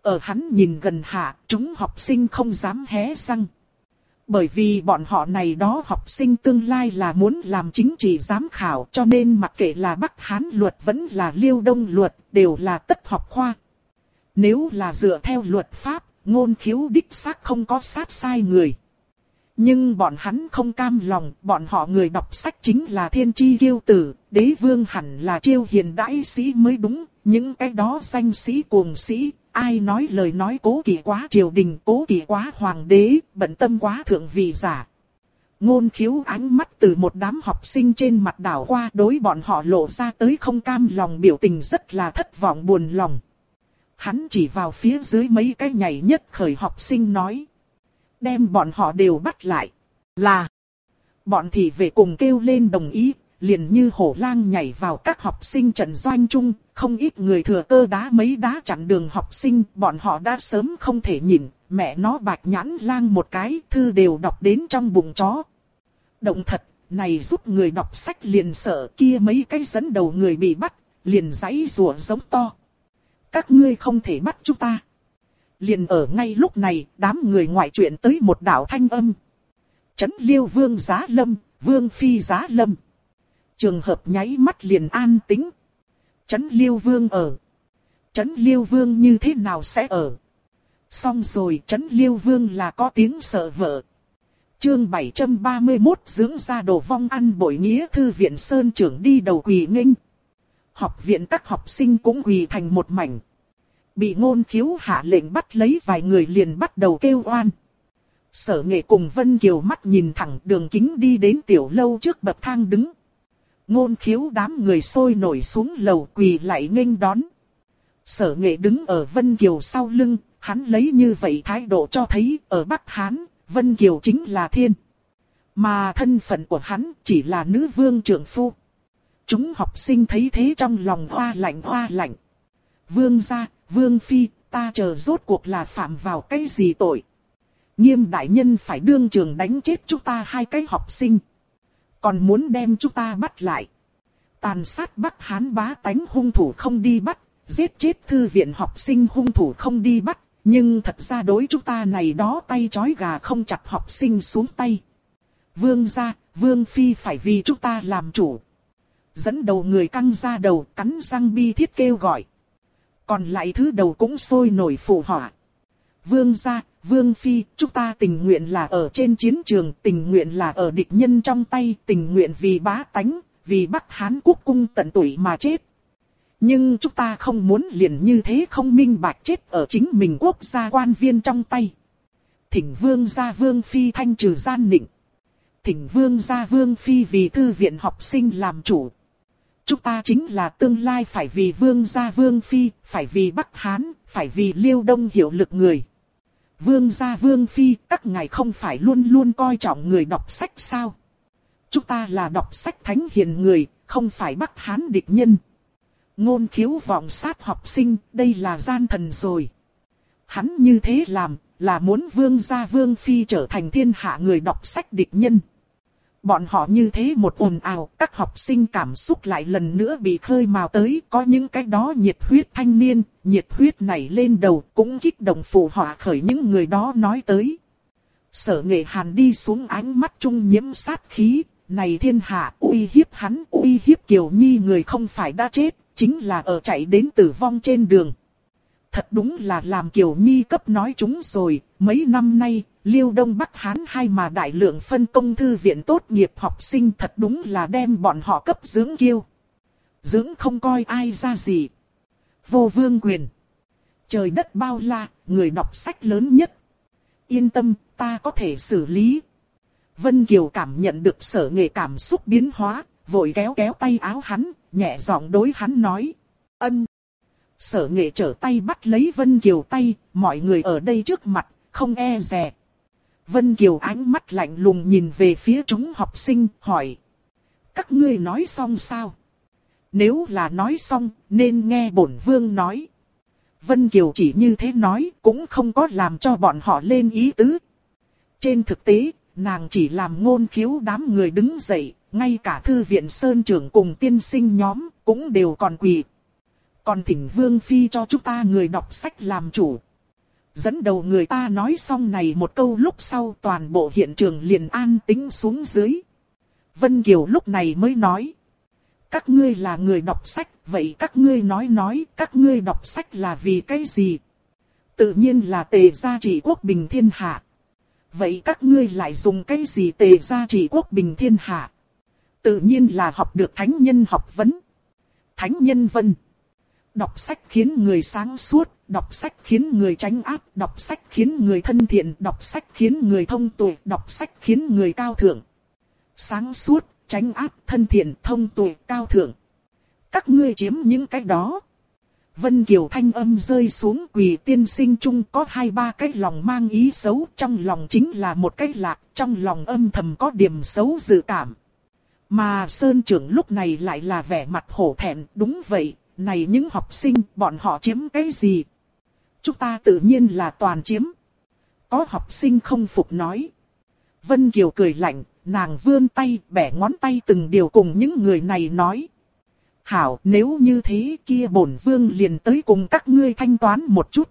Ở hắn nhìn gần hạ, chúng học sinh không dám hé răng. Bởi vì bọn họ này đó học sinh tương lai là muốn làm chính trị giám khảo, cho nên mặc kệ là Bắc Hán luật vẫn là Liêu Đông luật, đều là tất học khoa. Nếu là dựa theo luật pháp, Ngôn Khiếu đích xác không có sát sai người. Nhưng bọn hắn không cam lòng, bọn họ người đọc sách chính là thiên chi kiêu tử, đế vương hẳn là chiêu hiền đãi sĩ mới đúng, những cái đó danh sĩ cuồng sĩ, ai nói lời nói cố kỵ quá triều đình, cố kỵ quá hoàng đế, bận tâm quá thượng vị giả. Ngôn Khiếu ánh mắt từ một đám học sinh trên mặt đảo qua, đối bọn họ lộ ra tới không cam lòng biểu tình rất là thất vọng buồn lòng. Hắn chỉ vào phía dưới mấy cái nhảy nhất khởi học sinh nói. Đem bọn họ đều bắt lại. Là. Bọn thị vệ cùng kêu lên đồng ý, liền như hổ lang nhảy vào các học sinh trận doanh chung, không ít người thừa cơ đá mấy đá chặn đường học sinh, bọn họ đã sớm không thể nhìn, mẹ nó bạch nhãn lang một cái, thư đều đọc đến trong bụng chó. Động thật, này giúp người đọc sách liền sợ kia mấy cái dẫn đầu người bị bắt, liền giãy rủa giống to. Các ngươi không thể bắt chúng ta. Liền ở ngay lúc này, đám người ngoại chuyện tới một đạo thanh âm. Trấn Liêu Vương giá lâm, Vương Phi giá lâm. Trường hợp nháy mắt liền an tĩnh. Trấn Liêu Vương ở. Trấn Liêu Vương như thế nào sẽ ở? Xong rồi, Trấn Liêu Vương là có tiếng sợ vợ. Chương 731 dưỡng ra đồ vong ăn bội nghĩa, thư viện Sơn trưởng đi đầu quỳ nghênh. Học viện các học sinh cũng quỳ thành một mảnh. Bị Ngôn Khiếu hạ lệnh bắt lấy vài người liền bắt đầu kêu oan. Sở Nghệ cùng Vân Kiều mắt nhìn thẳng Đường Kính đi đến tiểu lâu trước bậc thang đứng. Ngôn Khiếu đám người sôi nổi xuống lầu quỳ lại nghênh đón. Sở Nghệ đứng ở Vân Kiều sau lưng, hắn lấy như vậy thái độ cho thấy ở Bắc Hán, Vân Kiều chính là thiên. Mà thân phận của hắn chỉ là nữ vương trưởng phu. Chúng học sinh thấy thế trong lòng hoa lạnh hoa lạnh. Vương gia, Vương Phi, ta chờ rốt cuộc là phạm vào cái gì tội? Nghiêm đại nhân phải đương trường đánh chết chúng ta hai cái học sinh. Còn muốn đem chúng ta bắt lại. Tàn sát Bắc Hán bá tánh hung thủ không đi bắt, giết chết thư viện học sinh hung thủ không đi bắt. Nhưng thật ra đối chúng ta này đó tay trói gà không chặt học sinh xuống tay. Vương gia, Vương Phi phải vì chúng ta làm chủ. Dẫn đầu người căng ra đầu, cắn răng bi thiết kêu gọi. Còn lại thứ đầu cũng sôi nổi phụ họa. Vương gia, Vương Phi, chúng ta tình nguyện là ở trên chiến trường, tình nguyện là ở địch nhân trong tay, tình nguyện vì bá tánh, vì Bắc Hán quốc cung tận tụy mà chết. Nhưng chúng ta không muốn liền như thế không minh bạch chết ở chính mình quốc gia quan viên trong tay. Thỉnh Vương gia Vương Phi thanh trừ gian nịnh. Thỉnh Vương gia Vương Phi vì thư viện học sinh làm chủ. Chúng ta chính là tương lai phải vì Vương gia Vương Phi, phải vì Bắc Hán, phải vì Liêu Đông hiệu lực người. Vương gia Vương Phi, các ngài không phải luôn luôn coi trọng người đọc sách sao? Chúng ta là đọc sách thánh hiền người, không phải Bắc Hán địch nhân. Ngôn Khiếu vọng sát học sinh, đây là gian thần rồi. Hắn như thế làm, là muốn Vương gia Vương Phi trở thành thiên hạ người đọc sách địch nhân. Bọn họ như thế một ồn ào, các học sinh cảm xúc lại lần nữa bị khơi mào tới, có những cái đó nhiệt huyết thanh niên, nhiệt huyết này lên đầu cũng kích động phụ họa khởi những người đó nói tới. Sở Nghệ Hàn đi xuống ánh mắt trung nhiễm sát khí, này thiên hạ uy hiếp hắn, uy hiếp Kiều Nhi người không phải đã chết, chính là ở chạy đến tử vong trên đường. Thật đúng là làm Kiều Nhi cấp nói chúng rồi, mấy năm nay, Liêu Đông Bắc Hán hai mà đại lượng phân công thư viện tốt nghiệp học sinh thật đúng là đem bọn họ cấp dưỡng kiêu. Dưỡng không coi ai ra gì. Vô vương quyền. Trời đất bao la, người đọc sách lớn nhất. Yên tâm, ta có thể xử lý. Vân Kiều cảm nhận được Sở Nghệ cảm xúc biến hóa, vội kéo kéo tay áo hắn, nhẹ giọng đối hắn nói. Ân. Sở Nghệ trở tay bắt lấy Vân Kiều tay, mọi người ở đây trước mặt, không e dè. Vân Kiều ánh mắt lạnh lùng nhìn về phía chúng học sinh, hỏi. Các ngươi nói xong sao? Nếu là nói xong, nên nghe bổn vương nói. Vân Kiều chỉ như thế nói, cũng không có làm cho bọn họ lên ý tứ. Trên thực tế, nàng chỉ làm Ngôn Khiếu đám người đứng dậy, ngay cả thư viện Sơn trưởng cùng tiên sinh nhóm, cũng đều còn quỳ. Còn thỉnh Vương Phi cho chúng ta người đọc sách làm chủ. Dẫn đầu người ta nói xong này một câu lúc sau toàn bộ hiện trường liền an tĩnh xuống dưới. Vân Kiều lúc này mới nói. Các ngươi là người đọc sách, vậy các ngươi nói các ngươi đọc sách là vì cái gì? Tự nhiên là Tề gia trị quốc bình thiên hạ. Vậy các ngươi lại dùng cái gì Tề gia trị quốc bình thiên hạ? Tự nhiên là học được thánh nhân học vấn. Thánh nhân vân. Đọc sách khiến người sáng suốt, đọc sách khiến người tránh ác, đọc sách khiến người thân thiện, đọc sách khiến người thông tuệ, đọc sách khiến người cao thượng. Sáng suốt, tránh ác, thân thiện, thông tuệ, cao thượng. Các ngươi chiếm những cái đó. Vân Kiều thanh âm rơi xuống, Quỳ tiên sinh chung có 2-3 cái lòng mang ý xấu, trong lòng chính là một cái lạc, trong lòng âm thầm có điểm xấu dự cảm. Mà Sơn trưởng lúc này lại là vẻ mặt hổ thẹn, đúng vậy, này những học sinh, bọn họ chiếm cái gì? Chúng ta tự nhiên là toàn chiếm. Có học sinh không phục nói. Vân Kiều cười lạnh, nàng vươn tay, bẻ ngón tay từng điều cùng những người này nói. Hảo, nếu như thế kia bổn vương liền tới cùng các ngươi thanh toán một chút.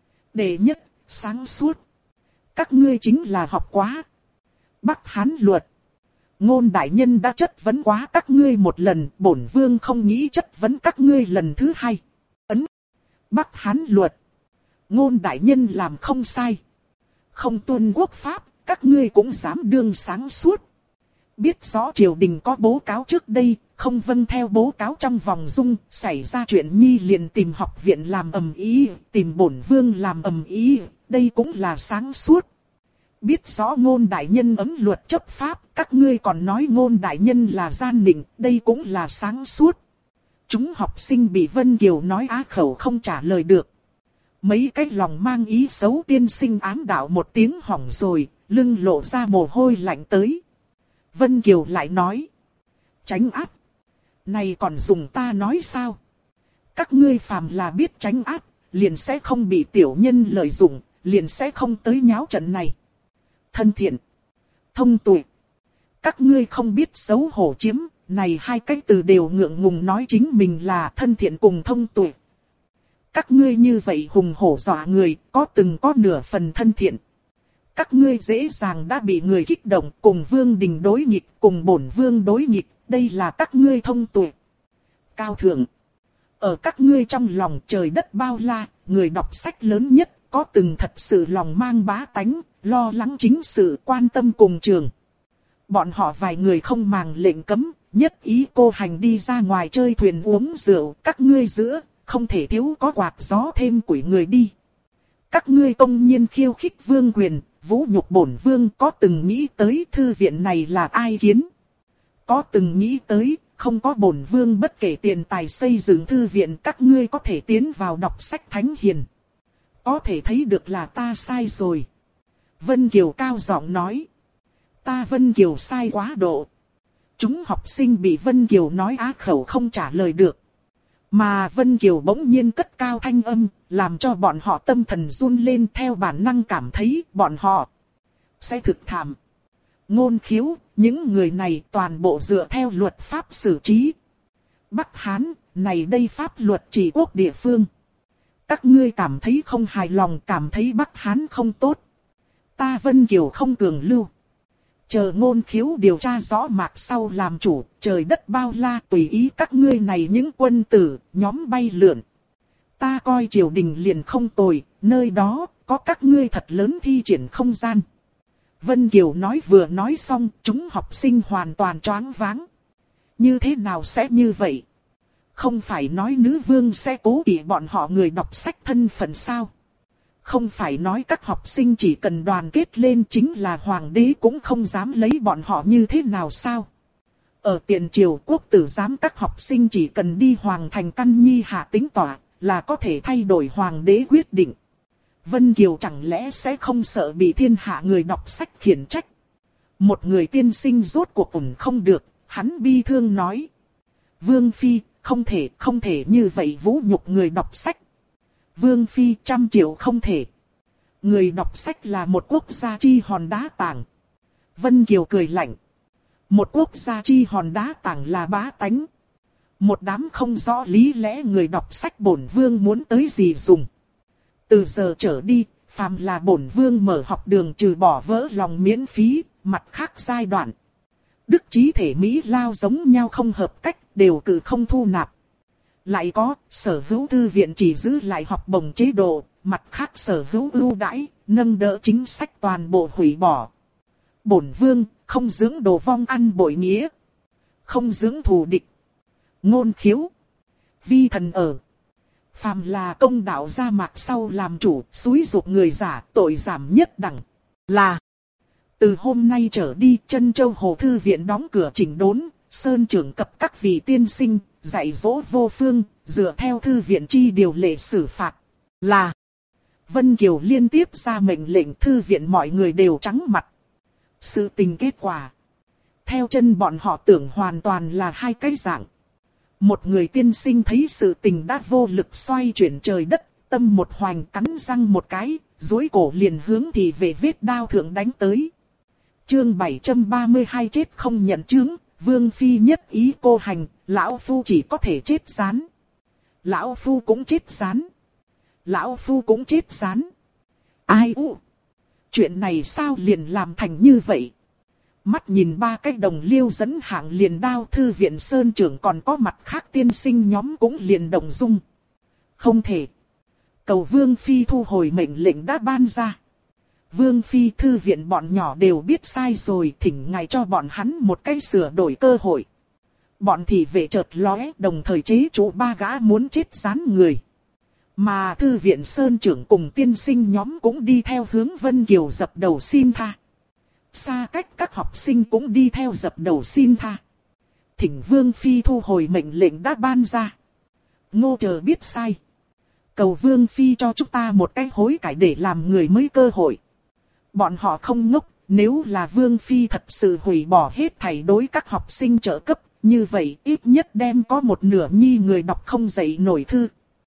Đệ nhất, sáng suốt. Các ngươi chính là học quá. Bắc Hán luật. Ngôn đại nhân đã chất vấn quá các ngươi một lần, bổn vương không nghĩ chất vấn các ngươi lần thứ hai. Ấn. Bắc Hán luật. Ngôn đại nhân làm không sai. Không tuân quốc pháp, các ngươi cũng dám đương sáng suốt. Biết rõ triều đình có bố cáo trước đây, không vâng theo bố cáo trong vòng dung, xảy ra chuyện nhi liền tìm học viện làm ầm ý, tìm bổn vương làm ầm ý, đây cũng là sáng suốt. Biết rõ ngôn đại nhân ấm luật chấp pháp, các ngươi còn nói ngôn đại nhân là gian nịnh, đây cũng là sáng suốt. Chúng học sinh bị Vân Kiều nói á khẩu không trả lời được. Mấy cái lòng mang ý xấu tiên sinh ám đạo một tiếng hỏng rồi, lưng lộ ra mồ hôi lạnh tới. Vân Kiều lại nói. Tránh áp. Này còn dùng ta nói sao? Các ngươi phàm là biết tránh áp, liền sẽ không bị tiểu nhân lợi dụng, liền sẽ không tới nháo trận này. Thân thiện. Thông tuệ. Các ngươi không biết xấu hổ chiếm, này hai cái từ đều ngượng ngùng nói chính mình là thân thiện cùng thông tuệ. Các ngươi như vậy hùng hổ dọa người, có từng có nửa phần thân thiện. Các ngươi dễ dàng đã bị người kích động, cùng vương đình đối nghịch, cùng bổn vương đối nghịch, đây là các ngươi thông tuệ. Cao thượng. Ở các ngươi trong lòng trời đất bao la, người đọc sách lớn nhất, có từng thật sự lòng mang bá tánh, lo lắng chính sự quan tâm cùng trường. Bọn họ vài người không màng lệnh cấm, nhất ý cô hành đi ra ngoài chơi thuyền uống rượu, các ngươi giữa, không thể thiếu có quạt gió thêm quỷ người đi. Các ngươi công nhiên khiêu khích vương quyền, vũ nhục bổn vương, có từng nghĩ tới thư viện này là ai kiến? Có từng nghĩ tới, không có bổn vương bất kể tiền tài xây dựng thư viện, các ngươi có thể tiến vào đọc sách thánh hiền. Có thể thấy được là ta sai rồi. Vân Kiều cao giọng nói. Ta Vân Kiều sai quá độ. Chúng học sinh bị Vân Kiều nói á khẩu không trả lời được. Mà Vân Kiều bỗng nhiên cất cao thanh âm, làm cho bọn họ tâm thần run lên, theo bản năng cảm thấy bọn họ sẽ thực thảm. Ngôn khiếu, những người này toàn bộ dựa theo luật pháp xử trí. Bắc Hán, này đây pháp luật trị quốc địa phương. Các ngươi cảm thấy không hài lòng, cảm thấy Bắc Hán không tốt. Ta Vân Kiều không cường lưu. Chờ ngôn khiếu điều tra rõ mạc sau làm chủ, trời đất bao la tùy ý các ngươi này những quân tử, nhóm bay lượn. Ta coi triều đình liền không tồi, nơi đó có các ngươi thật lớn thi triển không gian. Vân Kiều nói vừa nói xong, chúng học sinh hoàn toàn choáng váng. Như thế nào sẽ như vậy? Không phải nói nữ vương sẽ cố kỵ bọn họ người đọc sách thân phận sao? Không phải nói các học sinh chỉ cần đoàn kết lên chính là hoàng đế cũng không dám lấy bọn họ như thế nào sao? Ở tiền triều quốc tử giám các học sinh chỉ cần đi hoàng thành căn nhi hạ tính tỏa là có thể thay đổi hoàng đế quyết định. Vân Kiều chẳng lẽ sẽ không sợ bị thiên hạ người đọc sách khiển trách? Một người tiên sinh rốt cuộc ủng không được, hắn bi thương nói. Vương Phi, không thể như vậy vũ nhục người đọc sách. Vương Phi 100 triệu không thể. Người đọc sách là một quốc gia chi hòn đá tảng. Vân Kiều cười lạnh. Một quốc gia chi hòn đá tảng là bá tánh. Một đám không rõ lý lẽ người đọc sách bổn vương muốn tới gì dùng. Từ giờ trở đi, Phàm là bổn vương mở học đường trừ bỏ vỡ lòng miễn phí, mặt khác giai đoạn. Đức trí thể Mỹ Lao giống nhau không hợp cách, đều cử không thu nạp. Lại có, sở hữu thư viện chỉ giữ lại học bổng chế độ, mặt khác sở hữu ưu đãi, nâng đỡ chính sách toàn bộ hủy bỏ. Bổn vương, không dưỡng đồ vong ăn bội nghĩa. Không dưỡng thù địch. Ngôn khiếu. Vi thần ở. Phàm là công đạo ra mạc sau làm chủ, xúi giục người giả, tội giảm nhất đẳng. Là. Từ hôm nay trở đi, Trân Châu Hồ Thư Viện đóng cửa chỉnh đốn, Sơn trưởng cập các vị tiên sinh, dạy dỗ vô phương, dựa theo Thư Viện chi điều lệ xử phạt. Là. Vân Kiều liên tiếp ra mệnh lệnh Thư Viện mọi người đều trắng mặt. Sự tình kết quả. Theo chân bọn họ tưởng hoàn toàn là hai cái dạng. Một người tiên sinh thấy sự tình đã vô lực xoay chuyển trời đất, tâm một hoành cắn răng một cái, duỗi cổ liền hướng thì về vết đao thượng đánh tới. Chương 732 chết không nhận chướng, Vương Phi nhất ý cô hành, lão phu chỉ có thể chết rán. Lão phu cũng chết rán. Lão phu cũng chết rán. Ai u? Chuyện này sao liền làm thành như vậy? Mắt nhìn ba cái đồng liêu dẫn hạng liền đao, Thư Viện Sơn trưởng còn có mặt khác tiên sinh nhóm cũng liền động dung. Không thể. Cầu Vương Phi thu hồi mệnh lệnh đã ban ra. Vương Phi Thư Viện bọn nhỏ đều biết sai rồi, thỉnh ngài cho bọn hắn một cái sửa đổi cơ hội. Bọn thị vệ chợt lóe, đồng thời chế trụ ba gã muốn chết rán người. Mà Thư Viện Sơn trưởng cùng tiên sinh nhóm cũng đi theo hướng Vân Kiều dập đầu xin tha. Xa cách các học sinh cũng đi theo dập đầu xin tha. Thỉnh Vương Phi thu hồi mệnh lệnh đã ban ra. Ngô chờ biết sai. Cầu Vương Phi cho chúng ta một cái hối cải để làm người mới cơ hội. Bọn họ không ngốc, nếu là Vương Phi thật sự hủy bỏ hết thảy đối các học sinh trợ cấp, như vậy ít nhất đem có một nửa nhi người đọc không dậy nổi thư.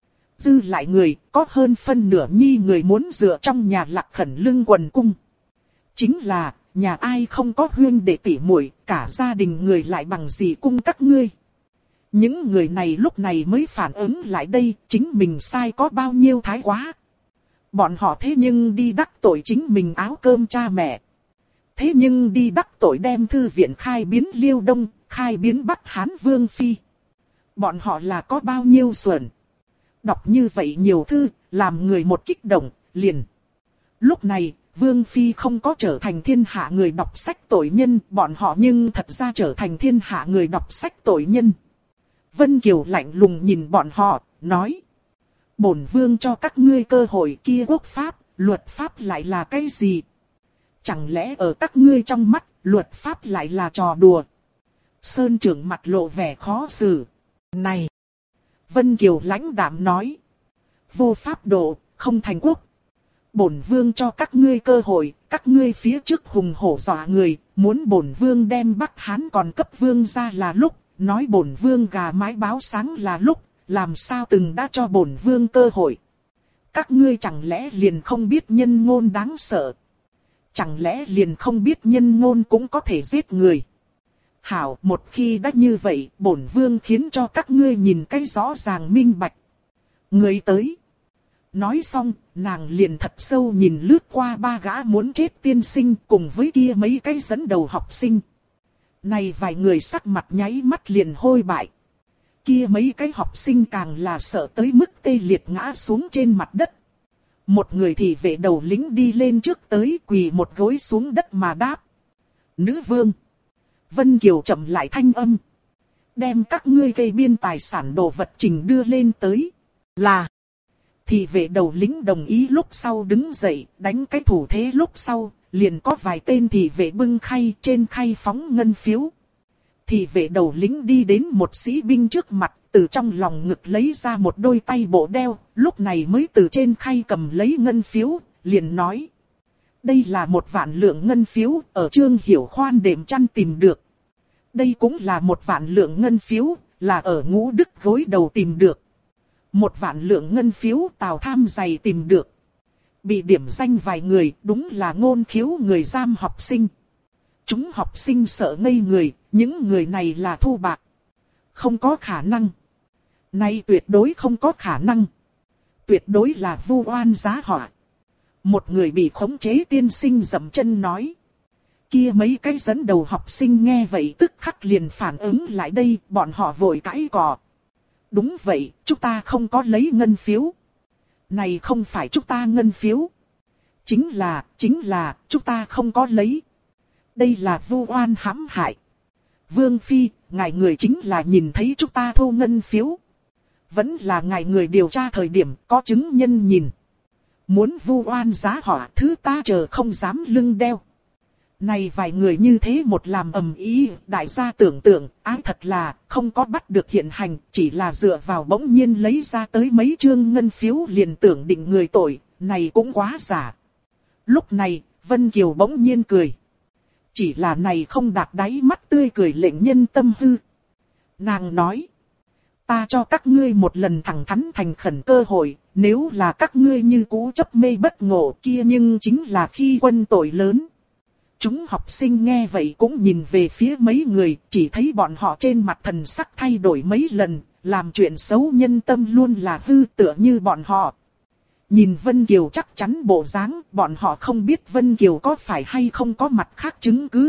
Dư lại người, có hơn phân nửa nhi người muốn dựa trong nhà lạc khẩn lưng quần cung. Chính là, nhà ai không có huynh đệ tỷ muội, cả gia đình người lại bằng gì cung các ngươi. Những người này lúc này mới phản ứng lại đây, chính mình sai có bao nhiêu thái quá. Bọn họ thế nhưng đi đắc tội chính mình áo cơm cha mẹ. Thế nhưng đi đắc tội đem Thư Viện khai biến Liêu Đông, khai biến Bắc Hán Vương Phi. Bọn họ là có bao nhiêu xuẩn. Đọc như vậy nhiều thư, làm người một kích động, liền. Lúc này, Vương Phi không có trở thành thiên hạ người đọc sách tội nhân, bọn họ nhưng thật ra trở thành thiên hạ người đọc sách tội nhân. Vân Kiều lạnh lùng nhìn bọn họ, nói. Bổn Vương cho các ngươi cơ hội kia, quốc pháp, luật pháp lại là cái gì? Chẳng lẽ ở các ngươi trong mắt, luật pháp lại là trò đùa? Sơn trưởng mặt lộ vẻ khó xử. Này! Vân Kiều lãnh đạm nói. Vô pháp độ, không thành quốc. Bổn Vương cho các ngươi cơ hội, các ngươi phía trước hùng hổ dọa người, muốn bổn Vương đem Bắc Hán còn cấp Vương ra là lúc, nói bổn Vương gà mái báo sáng là lúc, làm sao từng đã cho bổn Vương cơ hội. Các ngươi chẳng lẽ liền không biết nhân ngôn đáng sợ? Chẳng lẽ liền không biết nhân ngôn cũng có thể giết người? Hảo, một khi đã như vậy, bổn Vương khiến cho các ngươi nhìn cái rõ ràng minh bạch. Người tới. Nói xong, nàng liền thật sâu nhìn lướt qua ba gã muốn chết tiên sinh cùng với kia mấy cái dẫn đầu học sinh. Này vài người sắc mặt nháy mắt liền hôi bại. Kia mấy cái học sinh càng là sợ tới mức tê liệt ngã xuống trên mặt đất. Một người thì vệ đầu lính đi lên trước tới quỳ một gối xuống đất mà đáp. Nữ vương. Vân Kiều chậm lại thanh âm. Đem các ngươi gây biên tài sản đồ vật trình đưa lên tới. Là. Thì vệ đầu lính đồng ý lúc sau đứng dậy, đánh cái thủ thế lúc sau, liền có vài tên thì vệ bưng khay, trên khay phóng ngân phiếu. Thì vệ đầu lính đi đến một sĩ binh trước mặt, từ trong lòng ngực lấy ra một đôi tay bộ đeo, lúc này mới từ trên khay cầm lấy ngân phiếu, liền nói. Đây là 1.000.000 lượng ngân phiếu, ở Trương Hiểu Khoan đệm chăn tìm được. Đây cũng là 1.000.000 lượng ngân phiếu, là ở Ngũ Đức gối đầu tìm được. 1.000.000 lượng ngân phiếu Tào Tham giày tìm được. Bị điểm danh vài người, đúng là ngôn khiếu người giam học sinh. Chúng học sinh sợ ngây người, những người này là thu bạc. Không có khả năng. Nay tuyệt đối không có khả năng. Tuyệt đối là vu oan giá họa. Một người bị khống chế tiên sinh dậm chân nói. Kia mấy cái dẫn đầu học sinh nghe vậy tức khắc liền phản ứng lại đây, bọn họ vội cãi cọ. Đúng vậy, chúng ta không có lấy ngân phiếu. Này không phải chúng ta ngân phiếu. Chính là, chúng ta không có lấy. Đây là vu oan hãm hại. Vương Phi, ngài người chính là nhìn thấy chúng ta thu ngân phiếu. Vẫn là ngài người điều tra thời điểm có chứng nhân nhìn. Muốn vu oan giá họa thứ ta chờ không dám lưng đeo. Này vài người như thế một làm ầm ĩ, đại gia tưởng tượng, ái thật là không có bắt được hiện hành, chỉ là dựa vào bỗng nhiên lấy ra tới mấy chương ngân phiếu liền tưởng định người tội, này cũng quá giả. Lúc này, Vân Kiều bỗng nhiên cười. Chỉ là này không đạt đáy mắt tươi cười lệnh nhân tâm hư. Nàng nói, ta cho các ngươi một lần thẳng thắn thành khẩn cơ hội, nếu là các ngươi như cũ chấp mê bất ngộ kia nhưng chính là khi quân tội lớn. Chúng học sinh nghe vậy cũng nhìn về phía mấy người, chỉ thấy bọn họ trên mặt thần sắc thay đổi mấy lần, làm chuyện xấu nhân tâm luôn là hư tựa như bọn họ. Nhìn Vân Kiều chắc chắn bộ dáng, bọn họ không biết Vân Kiều có phải hay không có mặt khác chứng cứ.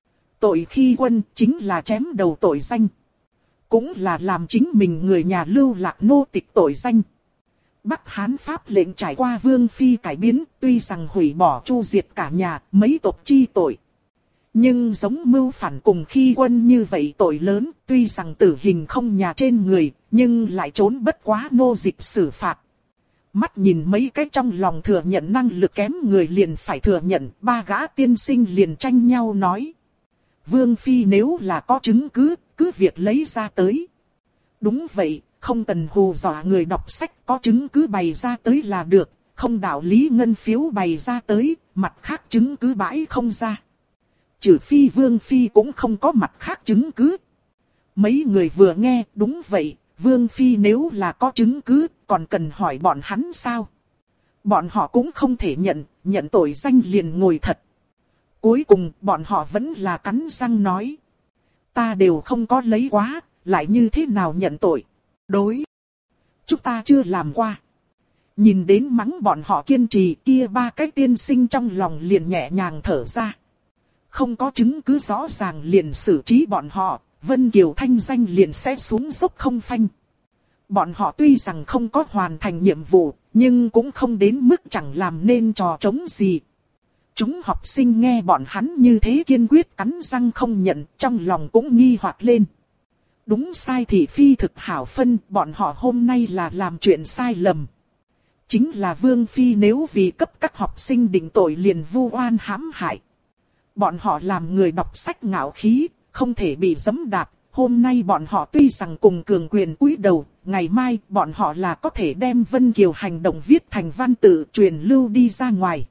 Tội khi quân chính là chém đầu tội danh. Cũng là làm chính mình người nhà lưu lạc nô tịch tội danh. Bắc Hán Pháp lệnh trải qua Vương Phi cải biến, tuy rằng hủy bỏ chu diệt cả nhà, mấy tộc chi tội. Nhưng giống mưu phản cùng khi quân như vậy tội lớn, tuy rằng tử hình không nhà trên người, nhưng lại trốn bất quá nô dịch xử phạt. Mắt nhìn mấy cái trong lòng thừa nhận năng lực kém người liền phải thừa nhận, ba gã tiên sinh liền tranh nhau nói. Vương Phi nếu là có chứng cứ việc lấy ra tới. Đúng vậy, không cần hù dọa người đọc sách, có chứng cứ bày ra tới là được, không đạo lý ngân phiếu bày ra tới, mặt khác chứng cứ bãi không ra. Trừ phi Vương Phi cũng không có mặt khác chứng cứ. Mấy người vừa nghe, đúng vậy, Vương Phi nếu là có chứng cứ, còn cần hỏi bọn hắn sao? Bọn họ cũng không thể nhận tội danh liền ngồi thật. Cuối cùng, bọn họ vẫn là cắn răng nói. Ta đều không có lấy quá, lại như thế nào nhận tội? Đối. Chúng ta chưa làm qua. Nhìn đến mắng bọn họ kiên trì kia ba cái tiên sinh trong lòng liền nhẹ nhàng thở ra. Không có chứng cứ rõ ràng liền xử trí bọn họ, Vân Kiều thanh danh liền sẽ xuống dốc không phanh. Bọn họ tuy rằng không có hoàn thành nhiệm vụ, nhưng cũng không đến mức chẳng làm nên trò trống gì. Chúng học sinh nghe bọn hắn như thế kiên quyết cắn răng không nhận, trong lòng cũng nghi hoặc lên. Đúng sai thì phi thực hảo phân, bọn họ hôm nay là làm chuyện sai lầm. Chính là Vương Phi nếu vì cấp các học sinh định tội liền vu oan hãm hại. Bọn họ làm người đọc sách ngạo khí, không thể bị giẫm đạp. Hôm nay bọn họ tuy rằng cùng cường quyền cúi đầu, ngày mai bọn họ là có thể đem Vân Kiều hành động viết thành văn tự truyền lưu đi ra ngoài.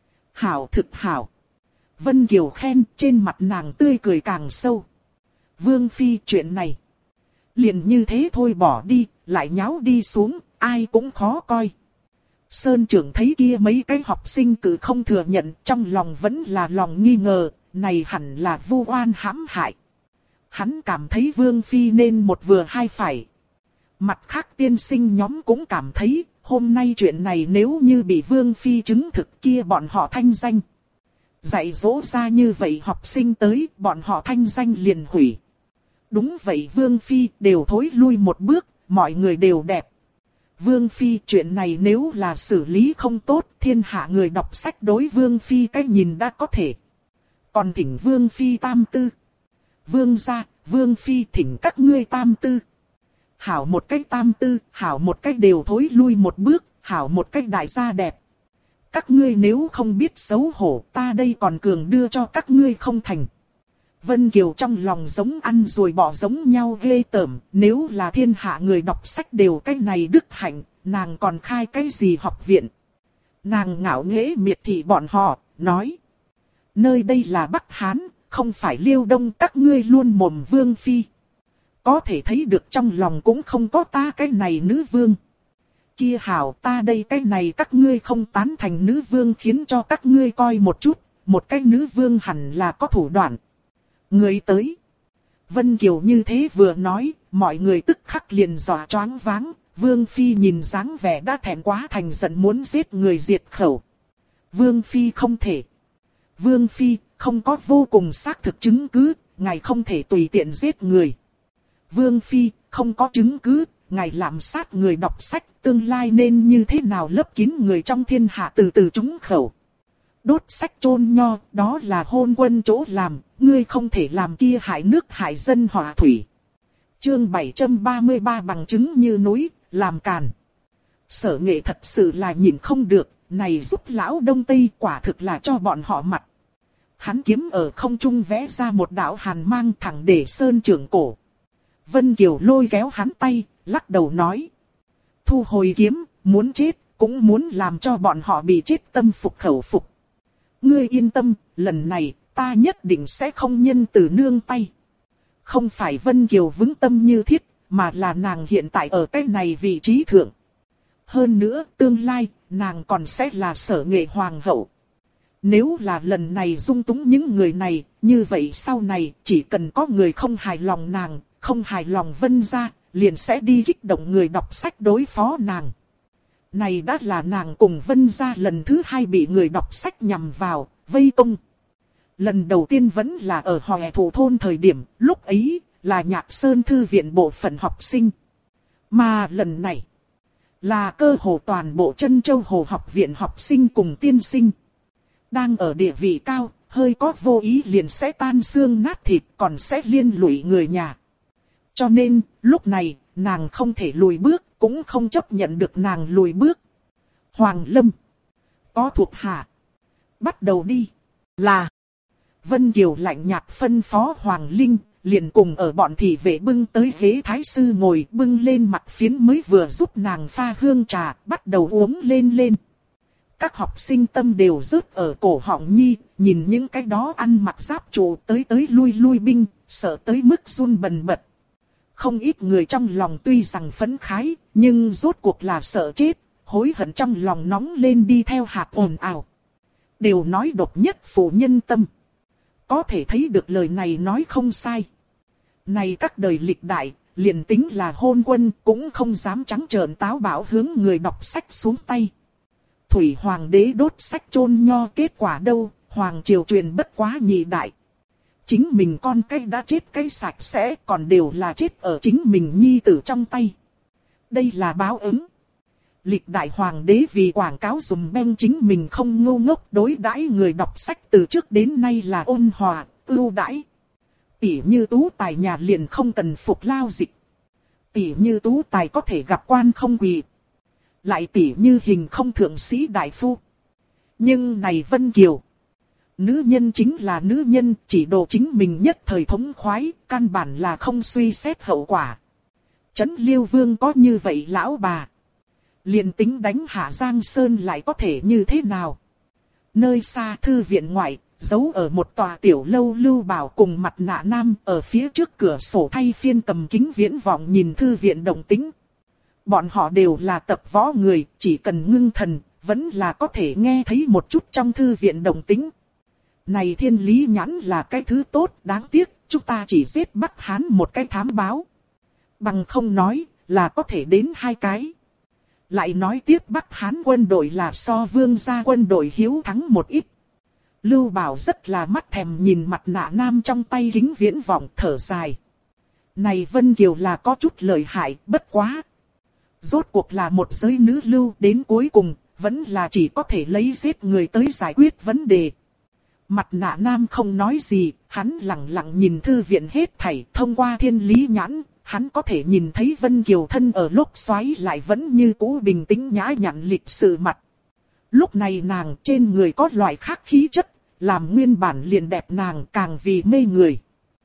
Hảo thực hảo. Vân Kiều khen, trên mặt nàng tươi cười càng sâu. Vương Phi chuyện này liền như thế thôi bỏ đi, lại nháo đi xuống, ai cũng khó coi. Sơn trưởng thấy kia mấy cái học sinh cứ không thừa nhận, trong lòng vẫn là lòng nghi ngờ, này hẳn là vu oan hãm hại. Hắn cảm thấy Vương Phi nên một vừa hai phải. Mặt khác tiên sinh nhóm cũng cảm thấy, hôm nay chuyện này nếu như bị Vương Phi chứng thực kia bọn họ thanh danh. Dạy dỗ ra như vậy học sinh tới, bọn họ thanh danh liền hủy. Đúng vậy Vương Phi đều thối lui một bước, mọi người đều đẹp. Vương Phi chuyện này nếu là xử lý không tốt, thiên hạ người đọc sách đối Vương Phi cách nhìn đã có thể. Còn thỉnh Vương Phi tam tư. Vương gia, Vương Phi thỉnh các ngươi tam tư. Hảo một cách tam tư, hảo một cách đều thối lui một bước, hảo một cách đại gia đẹp. Các ngươi nếu không biết xấu hổ, ta đây còn cường đưa cho các ngươi không thành. Vân Kiều trong lòng giống ăn rồi bỏ giống nhau ghê tởm, nếu là thiên hạ người đọc sách đều cái này đức hạnh, nàng còn khai cái gì học viện. Nàng ngạo nghễ miệt thị bọn họ, nói. Nơi đây là Bắc Hán, không phải Liêu Đông, các ngươi luôn mồm Vương Phi. Có thể thấy được trong lòng cũng không có ta cái này nữ vương. Kia hảo ta đây cái này các ngươi không tán thành nữ vương khiến cho các ngươi coi một chút, một cái nữ vương hẳn là có thủ đoạn. Người tới. Vân Kiều như thế vừa nói, mọi người tức khắc liền dọa choáng váng, Vương Phi nhìn dáng vẻ đã thẹn quá thành giận muốn giết người diệt khẩu. Vương Phi không thể. Vương Phi, không có vô cùng xác thực chứng cứ, ngài không thể tùy tiện giết người. Vương Phi, không có chứng cứ, ngài lạm sát người đọc sách, tương lai nên như thế nào lấp kín người trong thiên hạ từ từ trúng khẩu. Đốt sách chôn nho, đó là hôn quân chỗ làm, ngươi không thể làm kia hại nước hại dân họa thủy. Chương 733 bằng chứng như núi, làm càn. Sở Nghệ thật sự là nhìn không được, này giúp lão Đông Tây quả thực là cho bọn họ mặt. Hắn kiếm ở không trung vẽ ra một đạo hàn mang thẳng để Sơn trưởng cổ. Vân Kiều lôi kéo hắn tay, lắc đầu nói. Thu hồi kiếm, muốn chết, cũng muốn làm cho bọn họ bị chết tâm phục khẩu phục. Ngươi yên tâm, lần này, ta nhất định sẽ không nhân từ nương tay. Không phải Vân Kiều vững tâm như thiết, mà là nàng hiện tại ở cái này vị trí thượng. Hơn nữa, tương lai, nàng còn sẽ là Sở Nghệ hoàng hậu. Nếu là lần này dung túng những người này, như vậy sau này, chỉ cần có người không hài lòng nàng, không hài lòng Vân gia, liền sẽ đi kích động người đọc sách đối phó nàng. Này đã là nàng cùng Vân gia lần thứ 2 bị người đọc sách nhằm vào, vây công. Lần đầu tiên vẫn là ở Hòe Thủ thôn thời điểm, lúc ấy là Nhạc Sơn thư viện bộ phận học sinh. Mà lần này là cơ hồ toàn bộ Trân Châu Hồ học viện học sinh cùng tiên sinh. Đang ở địa vị cao, hơi có vô ý liền sẽ tan xương nát thịt, còn sẽ liên lụy người nhà. Cho nên, lúc này, nàng không thể lùi bước, cũng không chấp nhận được nàng lùi bước. Hoàng Lâm, có thuộc hạ, bắt đầu đi. Là Vân Kiều lạnh nhạt phân phó Hoàng Linh, liền cùng ở bọn thị vệ bưng tới ghế thái sư ngồi, bưng lên mặt phiến mới vừa giúp nàng pha hương trà, bắt đầu uống lên. Các học sinh tâm đều rớt ở cổ họng nhi, nhìn những cái đó ăn mặc giáp trụ tới lui binh, sợ tới mức run bần bật. Không ít người trong lòng tuy rằng phấn khái, nhưng rốt cuộc là sợ chết, hối hận trong lòng nóng lên đi theo hạt ồn ào. Đều nói độc nhất phụ nhân tâm. Có thể thấy được lời này nói không sai. Này các đời lịch đại, liền tính là hôn quân cũng không dám trắng trợn táo bạo hướng người đọc sách xuống tay. Thủy Hoàng đế đốt sách chôn nho kết quả đâu, Hoàng triều truyền bất quá nhị đại. Chính mình con cái đã chết cái sạch sẽ, còn đều là chết ở chính mình nhi tử trong tay. Đây là báo ứng. Lịch đại hoàng đế vì quảng cáo dùm beng chính mình không ngu ngốc, đối đãi người đọc sách từ trước đến nay là ôn hòa, ưu đãi. Tỉ như Tú Tài nhà liền không cần phục lao dịch. Tỉ như Tú Tài có thể gặp quan không quỳ. Lại tỉ như Hình không thượng sĩ đại phu. Nhưng này Vân Kiều, nữ nhân chính là nữ nhân, chỉ đồ chính mình nhất thời thống khoái, căn bản là không suy xét hậu quả. Trấn Liêu Vương có như vậy lão bà, liền tính đánh hạ Giang Sơn lại có thể như thế nào? Nơi xa thư viện ngoại, giấu ở một tòa tiểu lâu Lưu Bảo cùng Mặt Nạ Nam ở phía trước cửa sổ thay phiên cầm kính viễn vọng nhìn thư viện động tĩnh. Bọn họ đều là tập võ người, chỉ cần ngưng thần, vẫn là có thể nghe thấy một chút trong thư viện động tĩnh. Này Thiên Lý Nhãn là cái thứ tốt, đáng tiếc, chúng ta chỉ giết Bắc Hán một cái thám báo. Bằng không nói, là có thể đến 2 cái. Lại nói tiếp Bắc Hán quân đội là so Vương gia quân đội hiếu thắng một ít. Lưu Bảo rất là mắt thèm nhìn Mặt Nạ Nam trong tay kính viễn vọng thở dài. Này Vân Kiều là có chút lợi hại, bất quá. Rốt cuộc là một giới nữ lưu, đến cuối cùng, vẫn là chỉ có thể lấy giết người tới giải quyết vấn đề. Mặt Nạ Nam không nói gì, hắn lặng lặng nhìn thư viện hết thảy, thông qua Thiên Lý Nhãn, hắn có thể nhìn thấy Vân Kiều thân ở lúc xoáy lại vẫn như cũ bình tĩnh nhã nhặn lịch sự mặt. Lúc này nàng trên người có loại khác khí chất, làm nguyên bản liền đẹp nàng càng vì mê người.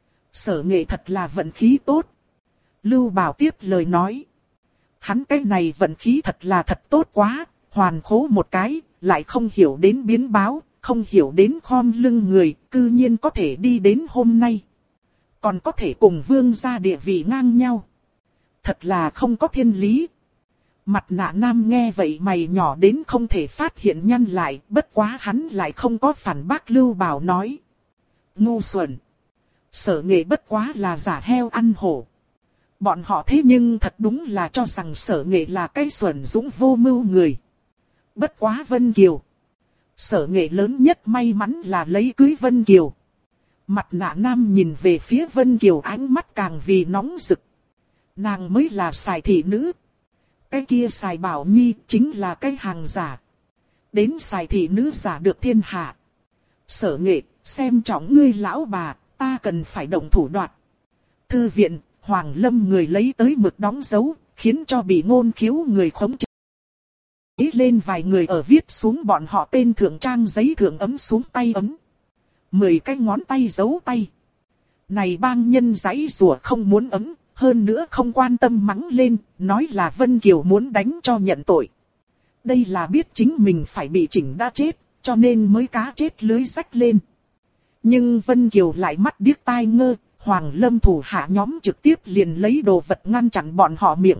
Sở Nghệ thật là vận khí tốt. Lưu Bảo tiếp lời nói. Hắn cái này vận khí thật là thật tốt quá, hoàn khố một cái, lại không hiểu đến biến báo, không hiểu đến khom lưng người, cư nhiên có thể đi đến hôm nay. Còn có thể cùng Vương gia địa vị ngang nhau. Thật là không có thiên lý. Mặt Nạ Nam nghe vậy mày nhỏ đến không thể phát hiện nhăn lại, bất quá hắn lại không có phản bác Lưu Bảo nói. Ngu xuẩn. Sở Nghệ bất quá là giả heo ăn hổ. Bọn họ thế nhưng thật đúng là cho rằng Sở Nghệ là cái xuẩn dũng vô mưu người. Bất quá Vân Kiều. Sở Nghệ lớn nhất may mắn là lấy cưới Vân Kiều. Mặt nạ nam nhìn về phía Vân Kiều, ánh mắt càng vì nóng rực. Nàng mới là Sài thị nữ. Cái kia Sài Bảo Nhi chính là cái hàng giả. Đến Sài thị nữ giả được thiên hạ. Sở Nghệ, xem trọng ngươi lão bà, ta cần phải động thủ đoạt. Thư viện, Hoàng Lâm người lấy tới mực đóng dấu, khiến cho bị ngôn khiếu người khống chế. Lên vài người ở viết xuống bọn họ tên thượng trang giấy thượng ấm xuống tay ấm. 10 cái ngón tay giấu tay. Này bang nhân giãy rủa không muốn ấm, hơn nữa không quan tâm mắng lên, nói là Vân Kiều muốn đánh cho nhận tội. Đây là biết chính mình phải bị chỉnh đã chết, cho nên mới cá chết lưới rách lên. Nhưng Vân Kiều lại mắt điếc tai ngơ, Hoàng Lâm thủ hạ nhóm trực tiếp liền lấy đồ vật ngăn chặn bọn họ miệng.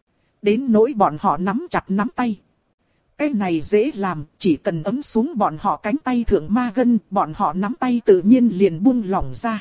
Đến nỗi bọn họ nắm chặt nắm tay. Cái này dễ làm, chỉ cần ấm xuống bọn họ cánh tay thượng ma gân, bọn họ nắm tay tự nhiên liền buông lỏng ra.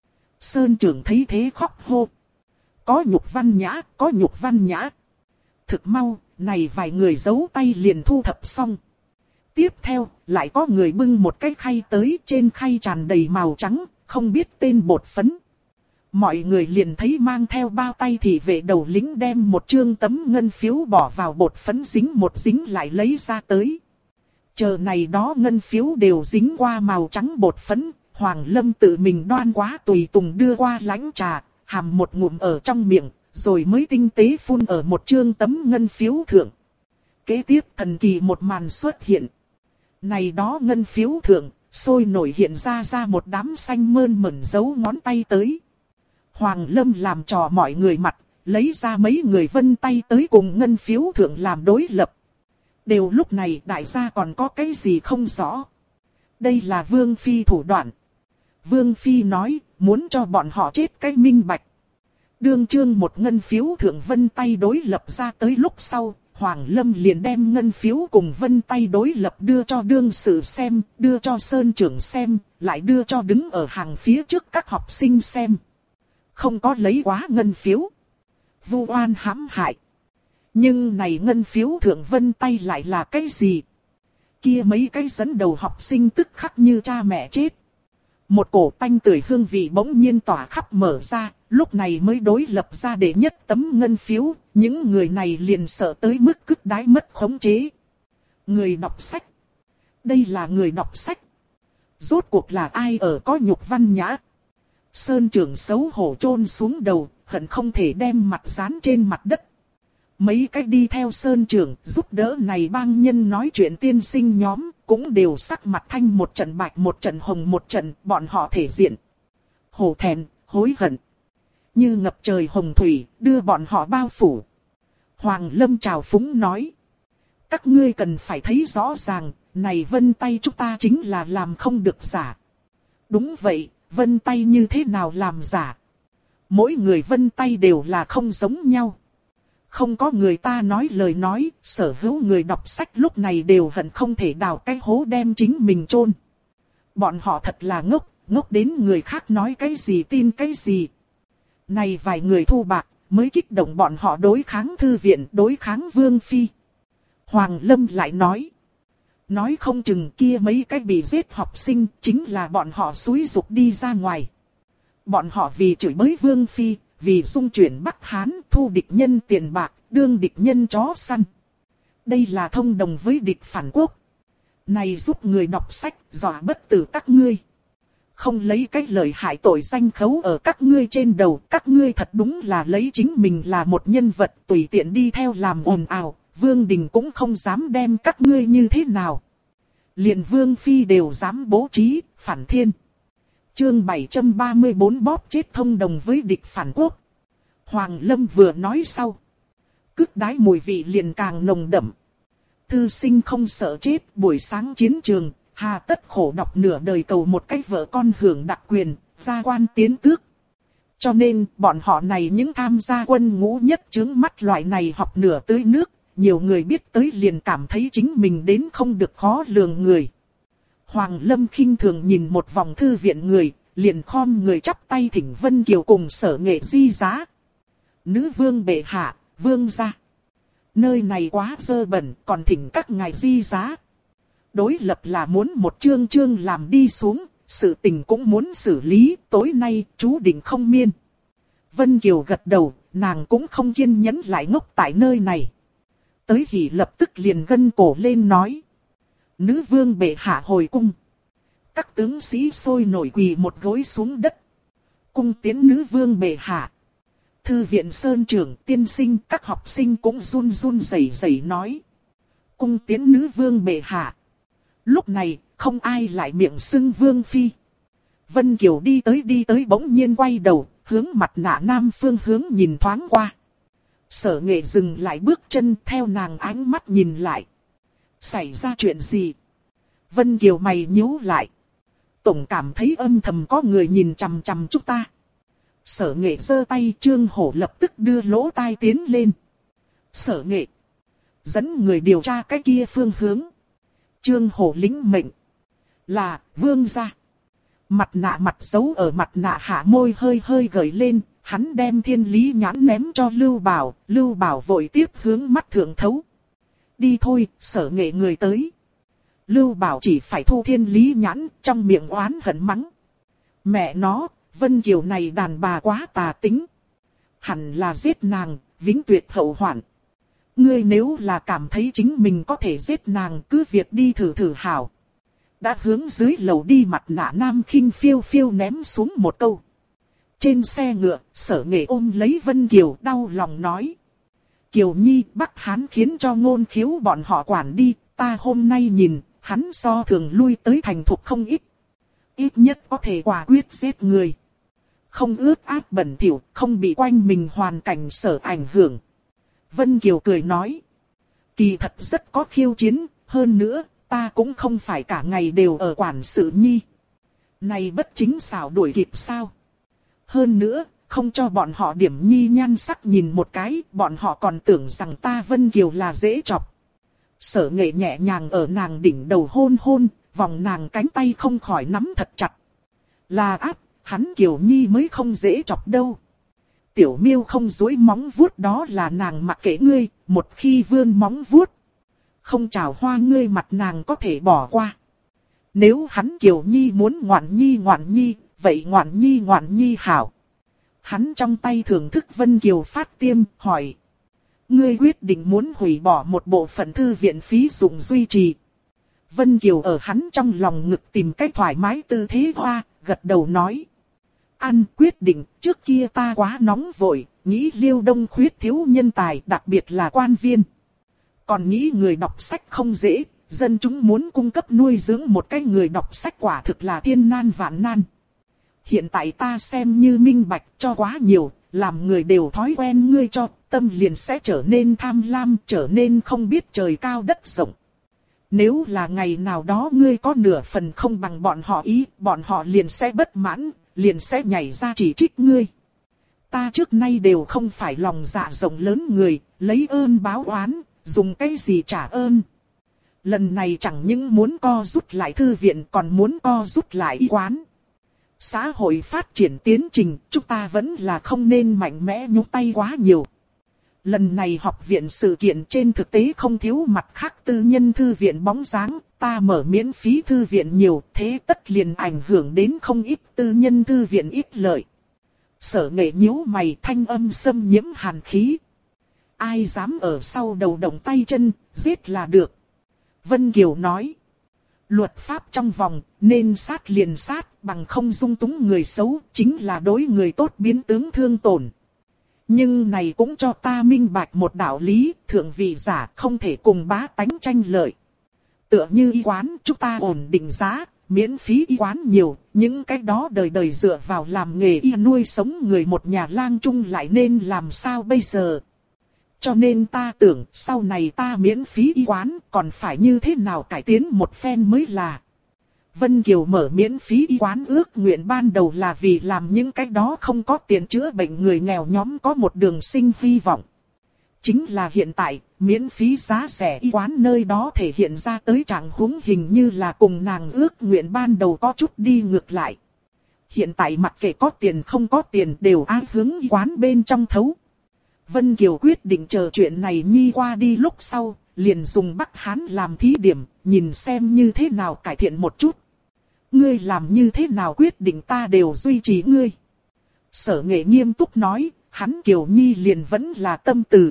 Sơn trưởng thấy thế khóc hô. Có nhục văn nhã, có nhục văn nhã. Thực mau, này vài người giấu tay liền thu thập xong. Tiếp theo, lại có người bưng một cái khay tới, trên khay tràn đầy màu trắng, không biết tên bột phấn. Mọi người liền thấy mang theo bao tay thị vệ đầu lính đem một trương tấm ngân phiếu bỏ vào bột phấn dính một dính lại lấy ra tới. Chờ này đó ngân phiếu đều dính qua màu trắng bột phấn, Hoàng Lâm tự mình đoan quá tùy tùng đưa qua lãnh trà, hàm một ngụm ở trong miệng, rồi mới tinh tế phun ở một trương tấm ngân phiếu thượng. Kế tiếp thần kỳ một màn xuất hiện. Này đó ngân phiếu thượng, sôi nổi hiện ra một đám xanh mơn mởn dấu ngón tay tới. Hoàng Lâm làm trò mọi người mặt, lấy ra mấy người vân tay tới cùng ngân phiếu thượng làm đối lập. Đều lúc này đại gia còn có cái gì không rõ. Đây là Vương Phi thủ đoạn. Vương Phi nói, muốn cho bọn họ chết cái minh bạch. Đương trương một ngân phiếu thượng vân tay đối lập ra tới lúc sau, Hoàng Lâm liền đem ngân phiếu cùng vân tay đối lập đưa cho đương sự xem, đưa cho Sơn trưởng xem, lại đưa cho đứng ở hàng phía trước các học sinh xem. Không có lấy quá ngân phiếu. Vu oan hãm hại. Nhưng này ngân phiếu thượng vân tay lại là cái gì? Kia mấy cái dẫn đầu học sinh tức khắc như cha mẹ chết. Một cổ tanh tưởi hương vị bỗng nhiên tỏa khắp mở ra, lúc này mới đối lập ra để nhất tấm ngân phiếu, những người này liền sợ tới mức cứt đái mất khống chế. Người đọc sách. Đây là người đọc sách. Rốt cuộc là ai ở có nhục văn nhã? Sơn trưởng xấu hổ chôn xuống đầu, hận không thể đem mặt dán trên mặt đất. Mấy cái đi theo Sơn trưởng giúp đỡ này bang nhân nói chuyện tiên sinh nhóm, cũng đều sắc mặt thanh một trận bạch một trận hồng một trận, bọn họ thể diện. Hổ thẹn, hối hận. Như ngập trời hồng thủy, đưa bọn họ bao phủ. Hoàng Lâm trào phúng nói. Các ngươi cần phải thấy rõ ràng, này vân tay chúng ta chính là làm không được giả. Đúng vậy, vân tay như thế nào làm giả? Mỗi người vân tay đều là không giống nhau. Không có người ta nói lời nói, sở hữu người đọc sách lúc này đều hận không thể đào cái hố đem chính mình chôn. Bọn họ thật là ngốc, ngốc đến người khác nói cái gì tin cái gì. Này vài người thu bạc, mới kích động bọn họ đối kháng thư viện, đối kháng Vương Phi. Hoàng Lâm lại nói. Nói không chừng kia mấy cái bị giết học sinh, chính là bọn họ xúi giục đi ra ngoài. Bọn họ vì chửi bới Vương Phi, vì dung chuyển Bắc Hán, thu địch nhân tiền bạc, đương địch nhân chó săn. Đây là thông đồng với địch phản quốc. Này giúp người đọc sách, dọa bất tử các ngươi. Không lấy cái lời hại tội danh khấu ở các ngươi trên đầu, các ngươi thật đúng là lấy chính mình là một nhân vật tùy tiện đi theo làm ồn ào, Vương Đình cũng không dám đem các ngươi như thế nào. Liền Vương Phi đều dám bố trí, phản thiên. Chương 734 bóp chết thông đồng với địch phản quốc. Hoàng Lâm vừa nói sau. Cứt đái mùi vị liền càng nồng đậm. Thư sinh không sợ chết, buổi sáng chiến trường, hà tất khổ đọc nửa đời cầu một cách vợ con hưởng đặc quyền, gia quan tiến tước. Cho nên, bọn họ này những tham gia quân ngũ nhất chướng mắt loại này học nửa tưới nước, nhiều người biết tới liền cảm thấy chính mình đến không được khó lường người. Hoàng Lâm khinh thường nhìn một vòng thư viện người, liền khom người chắp tay thỉnh Vân Kiều cùng Sở Nghệ di giá. Nữ vương bệ hạ, vương gia. Nơi này quá dơ bẩn, còn thỉnh các ngài di giá. đối lập là muốn một chương chương làm đi xuống, sự tình cũng muốn xử lý, tối nay chú định không miên. Vân Kiều gật đầu, nàng cũng không kiên nhẫn lại ngốc tại nơi này. Tới Hỉ lập tức liền gân cổ lên nói. Nữ vương bệ hạ hồi cung. Các tướng sĩ sôi nổi quỳ một gối xuống đất. Cung tiến nữ vương bệ hạ. Thư viện sơn trưởng tiên sinh các học sinh cũng run run rẩy rẩy nói. Cung tiến nữ vương bệ hạ. Lúc này không ai lại miệng xưng vương phi. Vân Kiều đi tới bỗng nhiên quay đầu, hướng mặt nạ nam phương hướng nhìn thoáng qua. Sở Nghệ dừng lại bước chân theo nàng ánh mắt nhìn lại. Xảy ra chuyện gì? Vân Kiều mày nhíu lại. Tổng cảm thấy âm thầm có người nhìn chằm chằm chúng ta. Sở Nghệ giơ tay, Trương Hổ lập tức đưa lỗ tai tiến lên. Sở Nghệ, dẫn người điều tra cái kia phương hướng. Trương Hổ lĩnh mệnh. Là, vương gia. Mặt nạ mặt giấu ở mặt nạ hạ môi hơi hơi gởi lên, hắn đem thiên lý nhãn ném cho Lưu Bảo vội tiếp hướng mắt thượng thấu. Đi thôi, Sở Nghệ người tới. Lưu Bảo chỉ phải thu thiên lý nhãn, trong miệng oán hận mắng. Mẹ nó, Vân Kiều này đàn bà quá tà tính. Hẳn là giết nàng, vĩnh tuyệt hậu hoạn. Ngươi nếu là cảm thấy chính mình có thể giết nàng, cứ việc đi thử hảo. Đã hướng dưới lầu đi mặt nạ nam khinh phiêu phiêu ném xuống một câu. Trên xe ngựa, Sở Nghệ ôm lấy Vân Kiều đau lòng nói. Kiều Nhi, Bắc Hán khiến cho Ngôn Khiếu bọn họ quản đi, ta hôm nay nhìn, hắn so thường lui tới thành thục không ít. Ít nhất có thể quả quyết giết người. Không ướt át bẩn thỉu, không bị quanh mình hoàn cảnh sở ảnh hưởng. Vân Kiều cười nói. Kỳ thật rất có khiêu chiến, hơn nữa, ta cũng không phải cả ngày đều ở quản sự nhi. Này bất chính xảo đuổi kịp sao? Hơn nữa, không cho bọn họ điểm nhi nhan sắc nhìn một cái, bọn họ còn tưởng rằng ta Vân Kiều là dễ chọc. Sở Nghệ nhẹ nhàng ở nàng đỉnh đầu hôn hôn, vòng nàng cánh tay không khỏi nắm thật chặt. Là áp, hắn Kiều Nhi mới không dễ chọc đâu. Tiểu Miêu không duỗi móng vuốt đó là nàng mặc kệ ngươi, một khi vươn móng vuốt. Không chào hoa ngươi mặt nàng có thể bỏ qua. Nếu hắn Kiều Nhi muốn ngoạn nhi, vậy ngoạn nhi hảo. Hắn trong tay thưởng thức Vân Kiều phát tiêm, hỏi. Ngươi quyết định muốn hủy bỏ một bộ phận thư viện phí dụng duy trì. Vân Kiều ở hắn trong lòng ngực tìm cách thoải mái tư thế hoa, gật đầu nói. Ăn quyết định, trước kia ta quá nóng vội, nghĩ Liêu Đông khuyết thiếu nhân tài, đặc biệt là quan viên. Còn nghĩ người đọc sách không dễ, dân chúng muốn cung cấp nuôi dưỡng một cái người đọc sách quả thực là thiên nan vạn nan. Hiện tại ta xem như minh bạch cho quá nhiều, làm người đều thói quen ngươi cho, tâm liền sẽ trở nên tham lam, trở nên không biết trời cao đất rộng. Nếu là ngày nào đó ngươi có nửa phần không bằng bọn họ ý, bọn họ liền sẽ bất mãn, liền sẽ nhảy ra chỉ trích ngươi. Ta trước nay đều không phải lòng dạ rộng lớn người, lấy ơn báo oán, dùng cái gì trả ơn. Lần này chẳng những muốn co rút lại thư viện còn muốn co rút lại y quán. Xã hội phát triển tiến trình, chúng ta vẫn là không nên mạnh mẽ nhúng tay quá nhiều. Lần này học viện sự kiện trên thực tế không thiếu mặt khác tư nhân thư viện bóng dáng, ta mở miễn phí thư viện nhiều, thế tất liền ảnh hưởng đến không ít tư nhân thư viện ít lợi. Sở Nghệ nhíu mày, thanh âm xâm nhiễm hàn khí. Ai dám ở sau đầu động tay chân, giết là được. Vân Kiều nói. Luật pháp trong vòng, nên sát liền sát, bằng không dung túng người xấu, chính là đối người tốt biến tướng thương tổn. Nhưng này cũng cho ta minh bạch một đạo lý, thượng vị giả không thể cùng bá tánh tranh lợi. Tựa như y quán, chúng ta ổn định giá, miễn phí y quán nhiều, những cái đó đời đời dựa vào làm nghề y nuôi sống người một nhà lang chung lại nên làm sao bây giờ. Cho nên ta tưởng sau này ta miễn phí y quán còn phải như thế nào cải tiến một phen mới là. Vân Kiều mở miễn phí y quán ước nguyện ban đầu là vì làm những cái đó không có tiền chữa bệnh người nghèo nhóm có một đường sinh hy vọng. Chính là hiện tại, miễn phí giá rẻ y quán nơi đó thể hiện ra tới trạng huống hình như là cùng nàng ước nguyện ban đầu có chút đi ngược lại. Hiện tại mặc kệ có tiền không có tiền đều ai hướng y quán bên trong thấu. Vân Kiều quyết định chờ chuyện này nhi qua đi lúc sau, liền dùng Bắc Hán làm thí điểm, nhìn xem như thế nào cải thiện một chút. Ngươi làm như thế nào quyết định ta đều duy trì ngươi. Sở Nghệ nghiêm túc nói, hắn Kiều Nhi liền vẫn là tâm từ.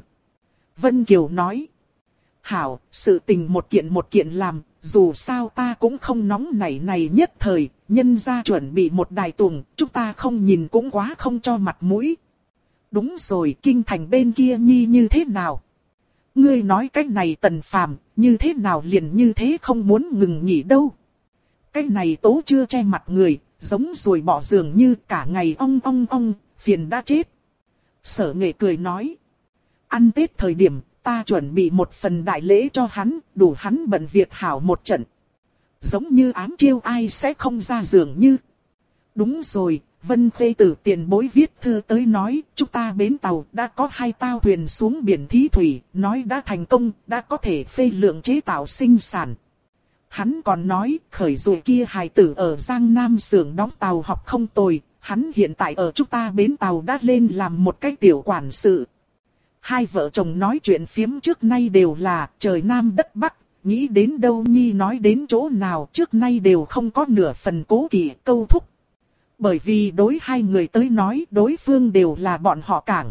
Vân Kiều nói, hảo, sự tình một kiện làm, dù sao ta cũng không nóng này nhất thời, nhân ra chuẩn bị một đài tuồng, chúng ta không nhìn cũng quá không cho mặt mũi. Đúng rồi, kinh thành bên kia Nhi như thế nào? Ngươi nói cái này Tần Phàm như thế nào liền như thế không muốn ngừng nghỉ đâu. Cái này Tố chưa che mặt người, giống ruồi bỏ giường như cả ngày ong, phiền đã chết. Sở Nghệ cười nói, ăn Tết thời điểm, ta chuẩn bị một phần đại lễ cho hắn, đủ hắn bận việc hảo một trận. Giống như ám chiêu ai sẽ không ra giường như. Đúng rồi, Vân Khê Tử tiền bối viết thư tới nói, chúng ta bến tàu đã có 2 tàu thuyền xuống biển thí thủy, nói đã thành công, đã có thể phê lượng chế tạo sinh sản. Hắn còn nói, khởi rồi kia hài tử ở Giang Nam xưởng đóng tàu học không tồi, hắn hiện tại ở chúng ta bến tàu đã lên làm một cái tiểu quản sự. Hai vợ chồng nói chuyện phiếm trước nay đều là trời Nam đất Bắc, nghĩ đến đâu Nhi nói đến chỗ nào trước nay đều không có nửa phần cố kỵ câu thúc. Bởi vì đối hai người tới nói đối phương đều là bọn họ cảng.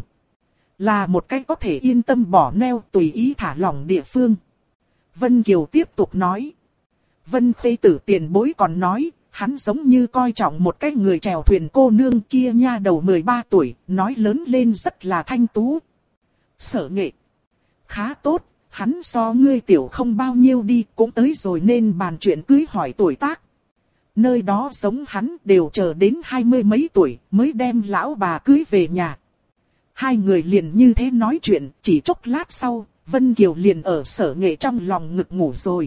Là một cái có thể yên tâm bỏ neo tùy ý thả lỏng địa phương. Vân Kiều tiếp tục nói. Vân Khê Tử tiền bối còn nói, hắn giống như coi trọng một cái người chèo thuyền cô nương kia nha đầu 13 tuổi, nói lớn lên rất là thanh tú. Sở Nghệ. Khá tốt, hắn so ngươi tiểu không bao nhiêu đi, cũng tới rồi nên bàn chuyện cưới hỏi tuổi tác. Nơi đó giống hắn đều chờ đến 20 mấy tuổi mới đem lão bà cưới về nhà. Hai người liền như thế nói chuyện, chỉ chốc lát sau, Vân Kiều liền ở Sở Nghệ trong lòng ngực ngủ rồi.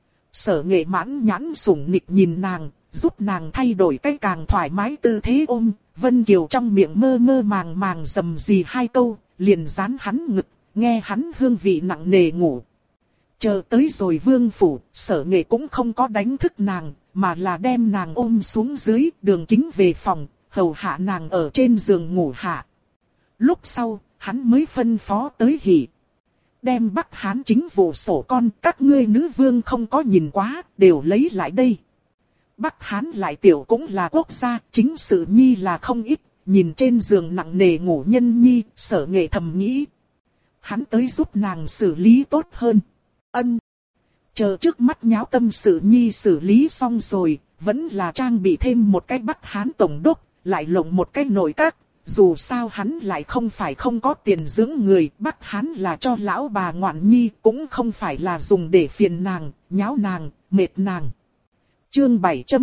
Sở Nghệ mãn nhãn sủng nịch nhìn nàng, giúp nàng thay đổi cái càng thoải mái tư thế ôm. Vân Kiều trong miệng mơ mơ màng rầm rì 2 câu, liền dán hắn ngực, nghe hắn hương vị nặng nề ngủ. Chờ tới rồi Vương phủ, Sở Nghệ cũng không có đánh thức nàng, mà là đem nàng ôm xuống dưới đường kính về phòng, hầu hạ nàng ở trên giường ngủ hạ. Lúc sau, hắn mới phân phó tới Hỉ. Đem Bắc Hán chính vụ sổ con các ngươi nữ vương không có nhìn quá, đều lấy lại đây. Bắc Hán lại tiểu cũng là quốc gia, chính sự Nhi là không ít, nhìn trên giường nặng nề ngủ nhân Nhi, Sở Nghệ thầm nghĩ. Hắn tới giúp nàng xử lý tốt hơn. Ân. Chờ trước mắt nháo tâm sự Nhi xử lý xong rồi, vẫn là trang bị thêm một cái Bắc Hán tổng đốc, lại lộng một cái nội các. Dù sao hắn lại không phải không có tiền dưỡng người, Bắc Hán là cho lão bà ngoạn nhi, cũng không phải là dùng để phiền nàng, nháo nàng, mệt nàng. Chương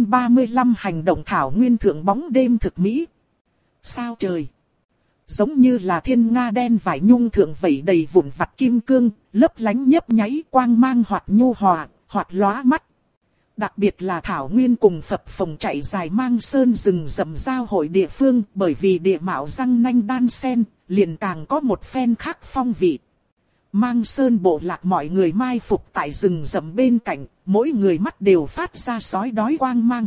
735 hành động thảo nguyên thượng bóng đêm thực mỹ. Sao trời? Giống như là thiên nga đen vải nhung thượng vẩy đầy vụn vặt kim cương, lấp lánh nhấp nháy quang mang hoạt nhu hòa, hoạt lóa mắt. Đặc biệt là thảo nguyên cùng phập phồng chạy dài mang sơn rừng rậm giao hội địa phương, bởi vì địa mạo răng nanh đan sen, liền càng có một phen khác phong vị. Mang sơn bộ lạc mọi người mai phục tại rừng rậm bên cạnh, mỗi người mắt đều phát ra sói đói quang mang.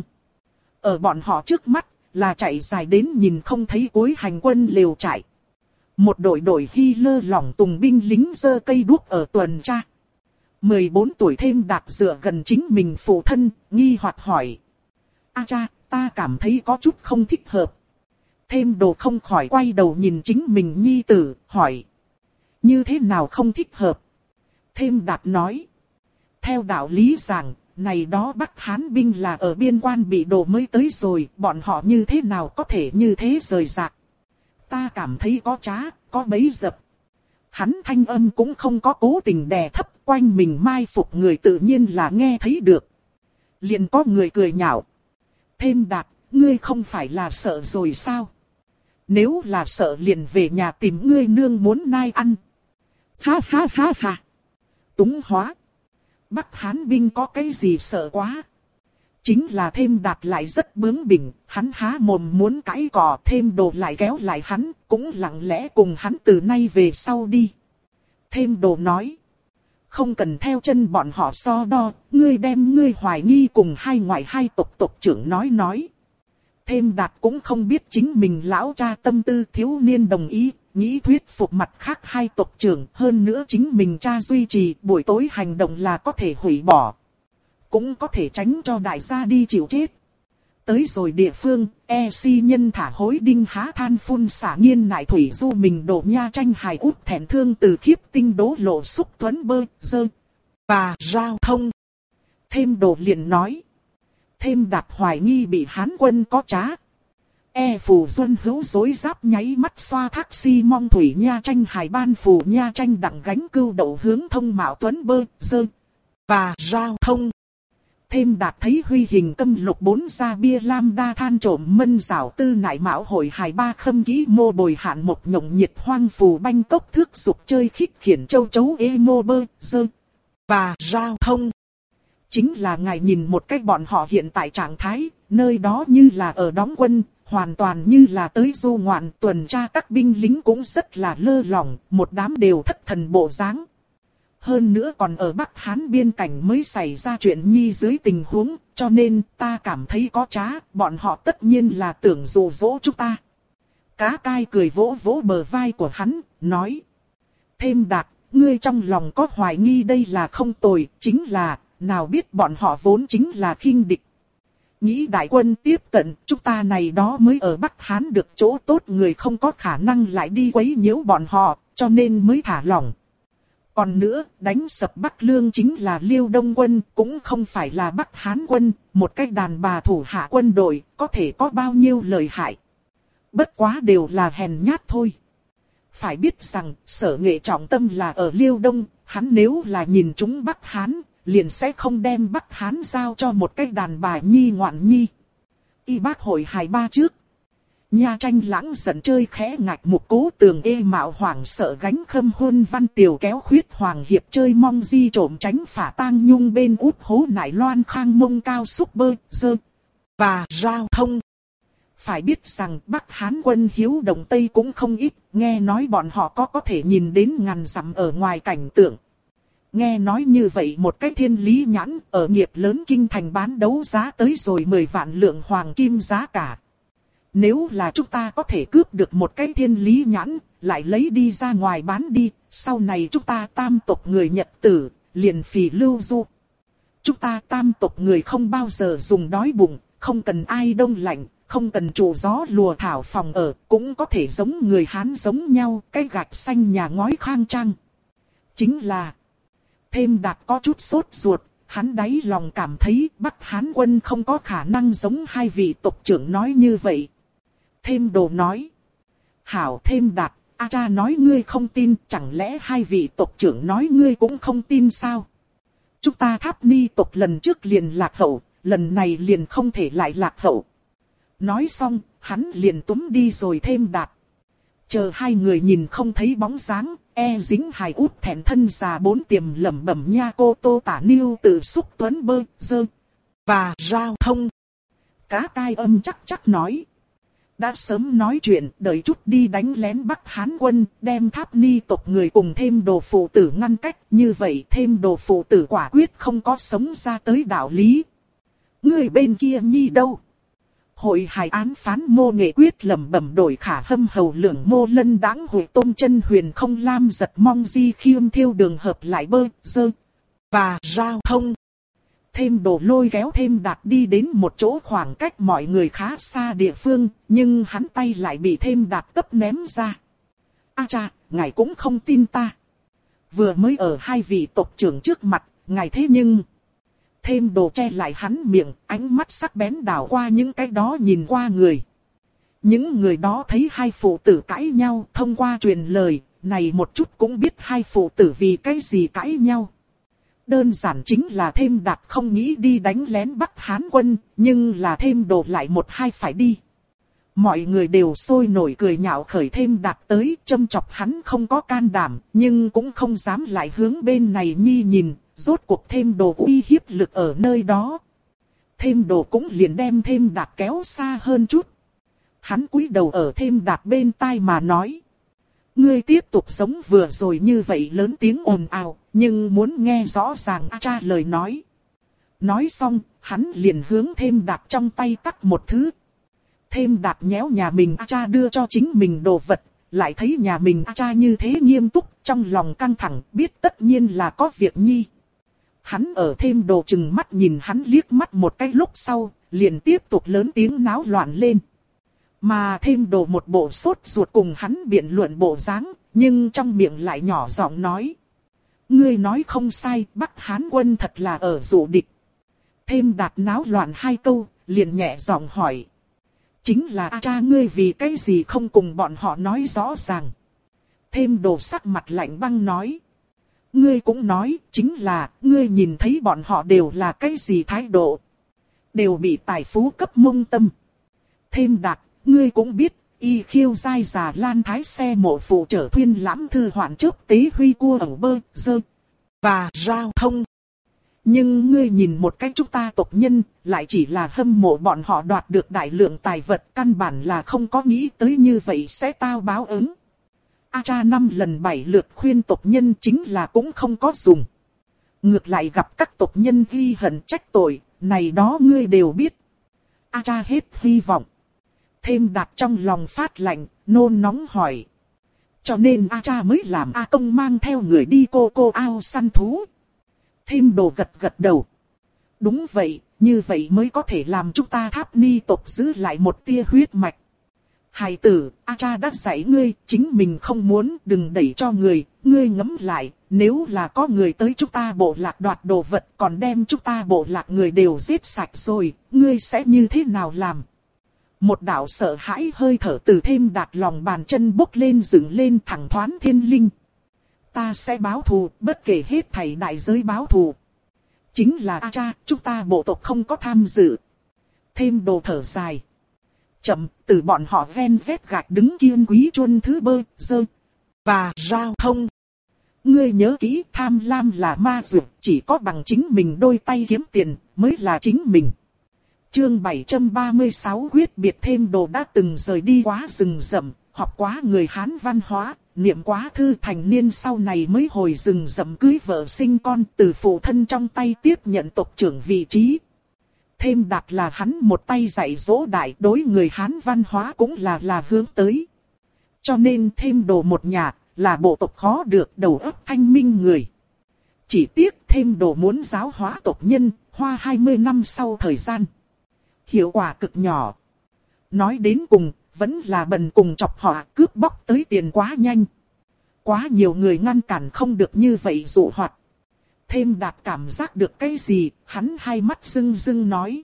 Ở bọn họ trước mắt, là chạy dài đến nhìn không thấy cuối hành quân lều trại. Một đội hy lơ lỏng tùng binh lính giơ cây đuốc ở tuần tra. 14 tuổi Thêm Đạt dựa gần chính mình phụ thân, nghi hoặc hỏi. A cha, ta cảm thấy có chút không thích hợp. Thêm Đồ không khỏi quay đầu nhìn chính mình nhi tử, hỏi. Như thế nào không thích hợp? Thêm Đạt nói. Theo đạo lý rằng, này đó Bắc Hán binh là ở biên quan bị đồ mới tới rồi, bọn họ như thế nào có thể như thế rời rạc. Ta cảm thấy có trá, có bẫy dập. Hắn thanh âm cũng không có cố tình đè thấp, quanh mình mai phục người tự nhiên là nghe thấy được. Liền có người cười nhạo. Thêm Đạt, ngươi không phải là sợ rồi sao? Nếu là sợ liền về nhà tìm ngươi nương muốn nai ăn. Ha ha ha ha. Túng hóa. Bắc Hán binh có cái gì sợ quá? Chính là Thêm Đạt lại rất bướng bỉnh, hắn há mồm muốn cãi cỏ, Thêm Đồ lại kéo lại hắn, cũng lặng lẽ cùng hắn từ nay về sau đi. Thêm Đồ nói. Không cần theo chân bọn họ so đo, ngươi đem ngươi hoài nghi cùng hai ngoại hai tộc trưởng nói. Thêm Đạt cũng không biết chính mình lão cha tâm tư thiếu niên đồng ý, nghĩ thuyết phục mặt khác hai tộc trưởng, hơn nữa chính mình cha duy trì, buổi tối hành động là có thể hủy bỏ. Cũng có thể tránh cho đại gia đi chịu chết. Tới rồi địa phương, si nhân thả hối đinh há than phun xả nghiên nại thủy du mình đổ nha tranh hài út thẹn thương từ khiếp tinh đố lộ xúc tuấn bơ, dơ, và giao thông. Thêm đồ liền nói. Thêm Đạt hoài nghi bị Hán quân có trá. Phù Duân hữu dối giáp nháy mắt xoa taxi mong thủy nha tranh hài ban phù nha tranh đặng gánh cưu đậu hướng thông mạo tuấn bơ, dơ, và giao thông. Thêm Đạt thấy huy hình câm lục 4 ra bia lam đa than trộm mân rào tư nại mạo hội hài ba khâm ký mô bồi hạn một nhộng nhiệt hoang phù banh cốc thước dục chơi khích khiển châu chấu mô bơ, dơ, và giao thông. Chính là ngài nhìn một cách bọn họ hiện tại trạng thái, nơi đó như là ở đóng quân, hoàn toàn như là tới du ngoạn tuần tra các binh lính cũng rất là lơ lỏng, một đám đều thất thần bộ dáng. Hơn nữa còn ở Bắc Hán biên cảnh mới xảy ra chuyện nhi dưới tình huống, cho nên ta cảm thấy có trá, bọn họ tất nhiên là tưởng dụ dỗ chúng ta. Cá cai cười vỗ vỗ bờ vai của hắn, nói. Thêm Đạt, ngươi trong lòng có hoài nghi đây là không tồi, chính là, nào biết bọn họ vốn chính là khinh địch. Nghĩ đại quân tiếp cận, chúng ta này đó mới ở Bắc Hán được chỗ tốt, người không có khả năng lại đi quấy nhiễu bọn họ, cho nên mới thả lỏng. Còn nữa, đánh sập Bắc Lương chính là Liêu Đông quân, cũng không phải là Bắc Hán quân, một cái đàn bà thủ hạ quân đội, có thể có bao nhiêu lợi hại. Bất quá đều là hèn nhát thôi. Phải biết rằng, Sở Nghệ trọng tâm là ở Liêu Đông, hắn nếu là nhìn chúng Bắc Hán, liền sẽ không đem Bắc Hán giao cho một cái đàn bà nhi ngoạn nhi. Y bác hội hài ba trước. Nha tranh lãng giận chơi khẽ ngạch một cố tường mạo hoảng sợ gánh khâm hôn văn tiểu kéo khuyết hoàng hiệp chơi mong di trộm tránh phả tang nhung bên út hố nải loan khang mông cao xúc bơ, dơ, và giao thông. Phải biết rằng Bắc Hán quân hiếu động Tây cũng không ít, nghe nói bọn họ có thể nhìn đến ngàn dặm ở ngoài cảnh tượng. Nghe nói như vậy một cái thiên lý nhãn ở nghiệp lớn kinh thành bán đấu giá tới rồi 10 vạn lượng hoàng kim giá cả. Nếu là chúng ta có thể cướp được một cái thiên lý nhãn, lại lấy đi ra ngoài bán đi, sau này chúng ta tam tộc người Nhật tử, liền phì lưu du. Chúng ta tam tộc người không bao giờ dùng đói bụng, không cần ai đông lạnh, không cần trụ gió lùa thảo phòng ở, cũng có thể giống người Hán giống nhau, cái gạch xanh nhà ngói khang trang. Chính là, Thêm Đạt có chút sốt ruột, hắn đáy lòng cảm thấy Bắc Hán quân không có khả năng giống hai vị tộc trưởng nói như vậy. Thêm Đồ nói, hảo Thêm Đạt, A cha nói ngươi không tin, chẳng lẽ hai vị tộc trưởng nói ngươi cũng không tin sao? Chúng ta Tháp Ni tộc lần trước liền lạc hậu, lần này liền không thể lại lạc hậu. Nói xong, hắn liền túm đi rồi Thêm Đạt. Chờ hai người nhìn không thấy bóng dáng, dính hài út thẹn thân già bốn tiềm lẩm bẩm nha cô Tô Tả Niêu tự xúc tuấn bơ, dơ, và giao thông. Cá cai âm chắc nói. Đã sớm nói chuyện, đợi chút đi đánh lén Bắc Hán quân, đem Tháp Ni tộc người cùng Thêm Đồ phụ tử ngăn cách, như vậy Thêm Đồ phụ tử quả quyết không có sống ra tới đạo lý. Người bên kia nhi đâu? Hội hài án phán mô nghệ quyết lẩm bẩm đổi khả hâm hầu lượng mô lân đáng hội tôm chân huyền không lam giật mong di khiêm thiêu đường hợp lại bơ, dơ, và giao thông. Thêm Đồ lôi kéo Thêm Đạt đi đến một chỗ khoảng cách mọi người khá xa địa phương, nhưng hắn tay lại bị Thêm Đạt cấp ném ra. A cha, ngài cũng không tin ta. Vừa mới ở hai vị tộc trưởng trước mặt, ngài thế nhưng... Thêm Đồ che lại hắn miệng, ánh mắt sắc bén đảo qua những cái đó nhìn qua người. Những người đó thấy hai phụ tử cãi nhau, thông qua truyền lời, này một chút cũng biết hai phụ tử vì cái gì cãi nhau. Đơn giản chính là Thêm Đạt không nghĩ đi đánh lén Bắc Hán quân, nhưng là Thêm Đồ lại một hai phải đi. Mọi người đều sôi nổi cười nhạo khởi Thêm Đạt tới, châm chọc hắn không có can đảm, nhưng cũng không dám lại hướng bên này nhi nhìn, rốt cuộc Thêm Đồ uy hiếp lực ở nơi đó. Thêm Đồ cũng liền đem Thêm Đạt kéo xa hơn chút. Hắn cúi đầu ở Thêm Đạt bên tai mà nói. Ngươi tiếp tục sống vừa rồi như vậy lớn tiếng ồn ào, nhưng muốn nghe rõ ràng A cha lời nói. Nói xong, hắn liền hướng Thêm Đạt trong tay tắt một thứ. Thêm Đạt nhéo nhà mình A cha đưa cho chính mình đồ vật, lại thấy nhà mình cha như thế nghiêm túc, trong lòng căng thẳng, biết tất nhiên là có việc nhi. Hắn ở Thêm Đồ chừng mắt nhìn hắn liếc mắt một cái lúc sau, liền tiếp tục lớn tiếng náo loạn lên. Mà Thêm Đồ một bộ sốt ruột cùng hắn biện luận bộ dáng, nhưng trong miệng lại nhỏ giọng nói. Ngươi nói không sai, Bắc Hán quân thật là ở dụ địch. Thêm Đạt náo loạn hai câu, liền nhẹ giọng hỏi. Chính là cha ngươi vì cái gì không cùng bọn họ nói rõ ràng. Thêm Đồ sắc mặt lạnh băng nói. Ngươi cũng nói, chính là, ngươi nhìn thấy bọn họ đều là cái gì thái độ. Đều bị tài phú cấp mông tâm. Thêm Đạt, ngươi cũng biết, y khiêu dai già lan thái xe mộ phụ trở thuyên lãm thư hoạn chớp tế huy cua ẩu bơ, dơ, và giao thông. Nhưng ngươi nhìn một cách chúng ta tộc nhân, lại chỉ là hâm mộ bọn họ đoạt được đại lượng tài vật, căn bản là không có nghĩ tới như vậy sẽ tao báo ứng. A cha 5 lần 7 lượt khuyên tộc nhân chính là cũng không có dùng. Ngược lại gặp các tộc nhân ghi hận trách tội, này đó ngươi đều biết. A cha hết hy vọng. Thêm Đạt trong lòng phát lạnh, nôn nóng hỏi. Cho nên A cha mới làm A công mang theo người đi cô ao săn thú. Thêm Đồ gật gật đầu. Đúng vậy, như vậy mới có thể làm chúng ta Tháp Ni tộc giữ lại một tia huyết mạch. Hài tử, A cha đã dạy ngươi, chính mình không muốn, đừng đẩy cho người, ngươi ngẫm lại, nếu là có người tới chúng ta bộ lạc đoạt đồ vật còn đem chúng ta bộ lạc người đều giết sạch rồi, ngươi sẽ như thế nào làm? Một đạo sợ hãi hơi thở từ Thêm Đạt lòng bàn chân bốc lên dựng lên thẳng thoán thiên linh. Ta sẽ báo thù, bất kể hết thảy đại giới báo thù. Chính là A cha, chúng ta bộ tộc không có tham dự. Thêm Đồ thở dài. Chậm, từ bọn họ ven vét gạch đứng kiên quý chuân thứ bơ, dơ, và giao thông. Ngươi nhớ kỹ, tham lam là ma dược, chỉ có bằng chính mình đôi tay kiếm tiền, mới là chính mình. Chương 736 quyết biệt. Thêm Đồ đã từng rời đi quá rừng rậm, học quá người Hán văn hóa, niệm quá thư, thành niên sau này mới hồi rừng rậm cưới vợ sinh con, từ phụ thân trong tay tiếp nhận tộc trưởng vị trí. Thêm Đạt là hắn một tay dạy dỗ đại, đối người Hán văn hóa cũng là hướng tới. Cho nên Thêm Đồ một nhà, là bộ tộc khó được đầu óc thanh minh người. Chỉ tiếc Thêm Đồ muốn giáo hóa tộc nhân, hoa 20 năm sau thời gian. Hiệu quả cực nhỏ. Nói đến cùng, vẫn là bần cùng chọc họ, cướp bóc tới tiền quá nhanh. Quá nhiều người ngăn cản không được như vậy dụ hoạt. Thêm Đạt cảm giác được cái gì, hắn hai mắt rưng rưng nói.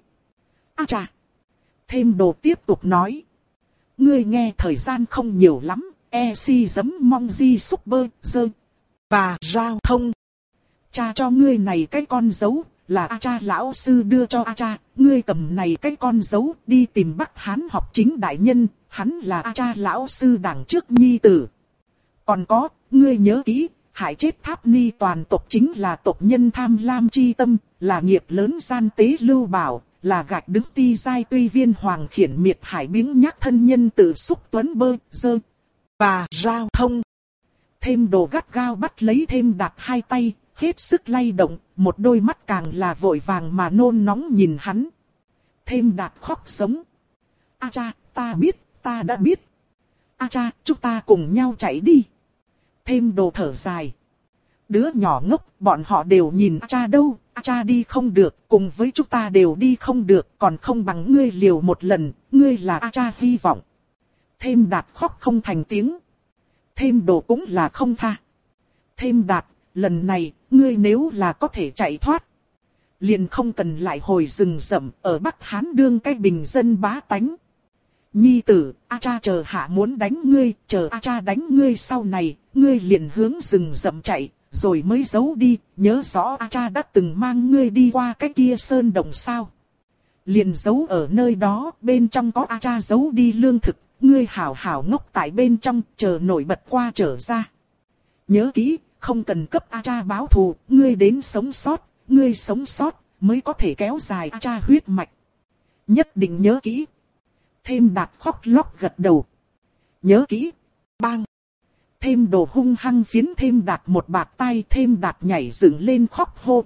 A chà! Thêm Đồ tiếp tục nói. Ngươi nghe thời gian không nhiều lắm, si giấm mong di super, dơ, và giao thông. Cha cho ngươi này cái con dấu, là A cha lão sư đưa cho A cha, ngươi cầm này cái con dấu đi tìm Bắc Hán học chính đại nhân, hắn là A cha lão sư đằng trước nhi tử. Còn có, ngươi nhớ kỹ, hại chết Tháp Ni toàn tộc chính là tộc nhân tham lam chi tâm, là nghiệp lớn gian tế lưu bảo, là gạch đứng ti giai tuy viên hoàng khiển miệt hải biếng nhắc thân nhân tự xúc tuấn bơ, dơ, và giao thông. Thêm Đồ gắt gao bắt lấy Thêm Đạt hai tay, hết sức lay động, một đôi mắt càng là vội vàng mà nôn nóng nhìn hắn. Thêm Đạt khóc giống. A cha, ta biết, ta đã biết. A cha, chúng ta cùng nhau chạy đi. Thêm Đồ thở dài. Đứa nhỏ ngốc, bọn họ đều nhìn A cha đâu, A cha đi không được, cùng với chúng ta đều đi không được, còn không bằng ngươi liều một lần, ngươi là A cha hy vọng. Thêm Đạt khóc không thành tiếng. Thêm Đồ cũng là không tha. Thêm Đạt, lần này, ngươi nếu là có thể chạy thoát, liền không cần lại hồi rừng rậm ở Bắc Hán đương cái bình dân bá tánh. Nhi tử, A cha chờ hạ muốn đánh ngươi, chờ A cha đánh ngươi sau này, ngươi liền hướng rừng rậm chạy, rồi mới giấu đi, nhớ rõ A cha đã từng mang ngươi đi qua cái kia sơn đồng sao. Liền giấu ở nơi đó, bên trong có A cha giấu đi lương thực, ngươi hảo hảo ngốc tại bên trong, chờ nổi bật qua trở ra. Nhớ kỹ, không cần cấp A cha báo thù, ngươi đến sống sót, ngươi sống sót, mới có thể kéo dài A cha huyết mạch. Nhất định nhớ kỹ. Thêm Đạt khóc lóc gật đầu. Nhớ kỹ. Bang. Thêm Đồ hung hăng phiến Thêm Đạt một bạt tay. Thêm Đạt nhảy dựng lên khóc hô.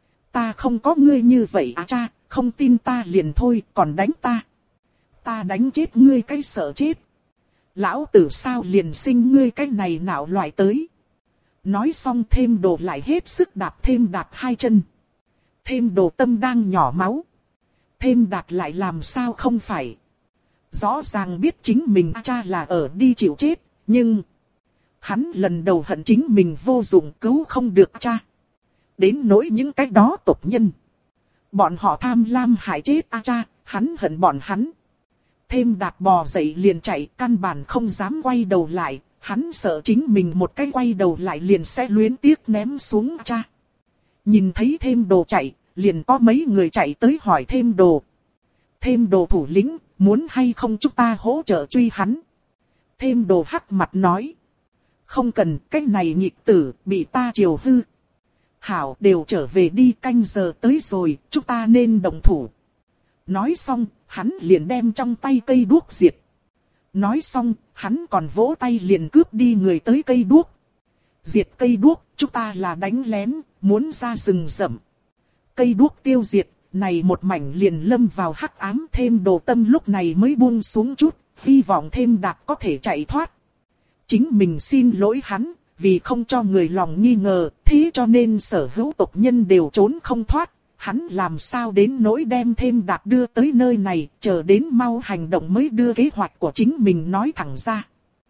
Ta không có ngươi như vậy A cha, không tin ta liền thôi, còn đánh ta. Ta đánh chết ngươi cái sợ chết. Lão tử sao liền sinh ngươi cái này nào loại tới. Nói xong Thêm Đồ lại hết sức đạp Thêm Đạt 2 chân. Thêm Đồ tâm đang nhỏ máu. Thêm Đạt lại làm sao không phải. Rõ ràng biết chính mình cha là ở đi chịu chết, nhưng hắn lần đầu hận chính mình vô dụng cứu không được cha. Đến nỗi những cái đó tộc nhân. Bọn họ tham lam hại chết cha, hắn hận bọn hắn. Thêm Đạt bò dậy liền chạy, căn bản không dám quay đầu lại, hắn sợ chính mình một cái quay đầu lại liền sẽ luyến tiếc ném xuống cha. Nhìn thấy Thêm Đồ chạy, liền có mấy người chạy tới hỏi Thêm Đồ. Thêm Đồ thủ lĩnh, muốn hay không chúng ta hỗ trợ truy hắn. Thêm Đồ hắc mặt nói. Không cần, cái này nghịch tử, bị ta chiều hư. Hảo đều trở về đi, canh giờ tới rồi, chúng ta nên động thủ. Nói xong, hắn liền đem trong tay cây đuốc diệt. Nói xong, hắn còn vỗ tay liền cướp đi người tới cây đuốc. Diệt cây đuốc, chúng ta là đánh lén, muốn ra rừng rậm. Cây đuốc tiêu diệt, này một mảnh liền lâm vào hắc ám. Thêm Đồ tâm lúc này mới buông xuống chút, hy vọng Thêm Đạt có thể chạy thoát. Chính mình xin lỗi hắn, vì không cho người lòng nghi ngờ, thế cho nên sở hữu tộc nhân đều trốn không thoát. Hắn làm sao đến nỗi đem Thêm Đạt đưa tới nơi này, chờ đến mau hành động mới đưa kế hoạch của chính mình nói thẳng ra.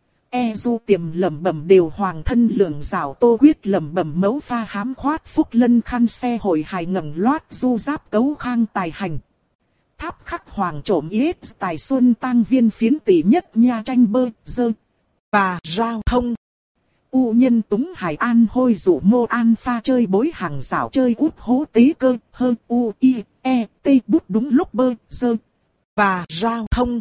Du Tiềm lẩm bẩm đều hoàng thân lượng rào, Tô Quyết lẩm bẩm mấu pha hám khoát, Phúc Lân khăn xe hội hài ngẩng loát, Du Giáp cấu khang tài hành. Tháp khắc hoàng trộm yết tài xuân tang viên phiến tỷ nhất nha tranh bơ, dơ, và giao thông. U nhân túng hải an hôi dụ mô an pha chơi bối hàng rào chơi út hố tế cơ, hơn u i e t bút đúng lúc bơ, dơ, và giao thông.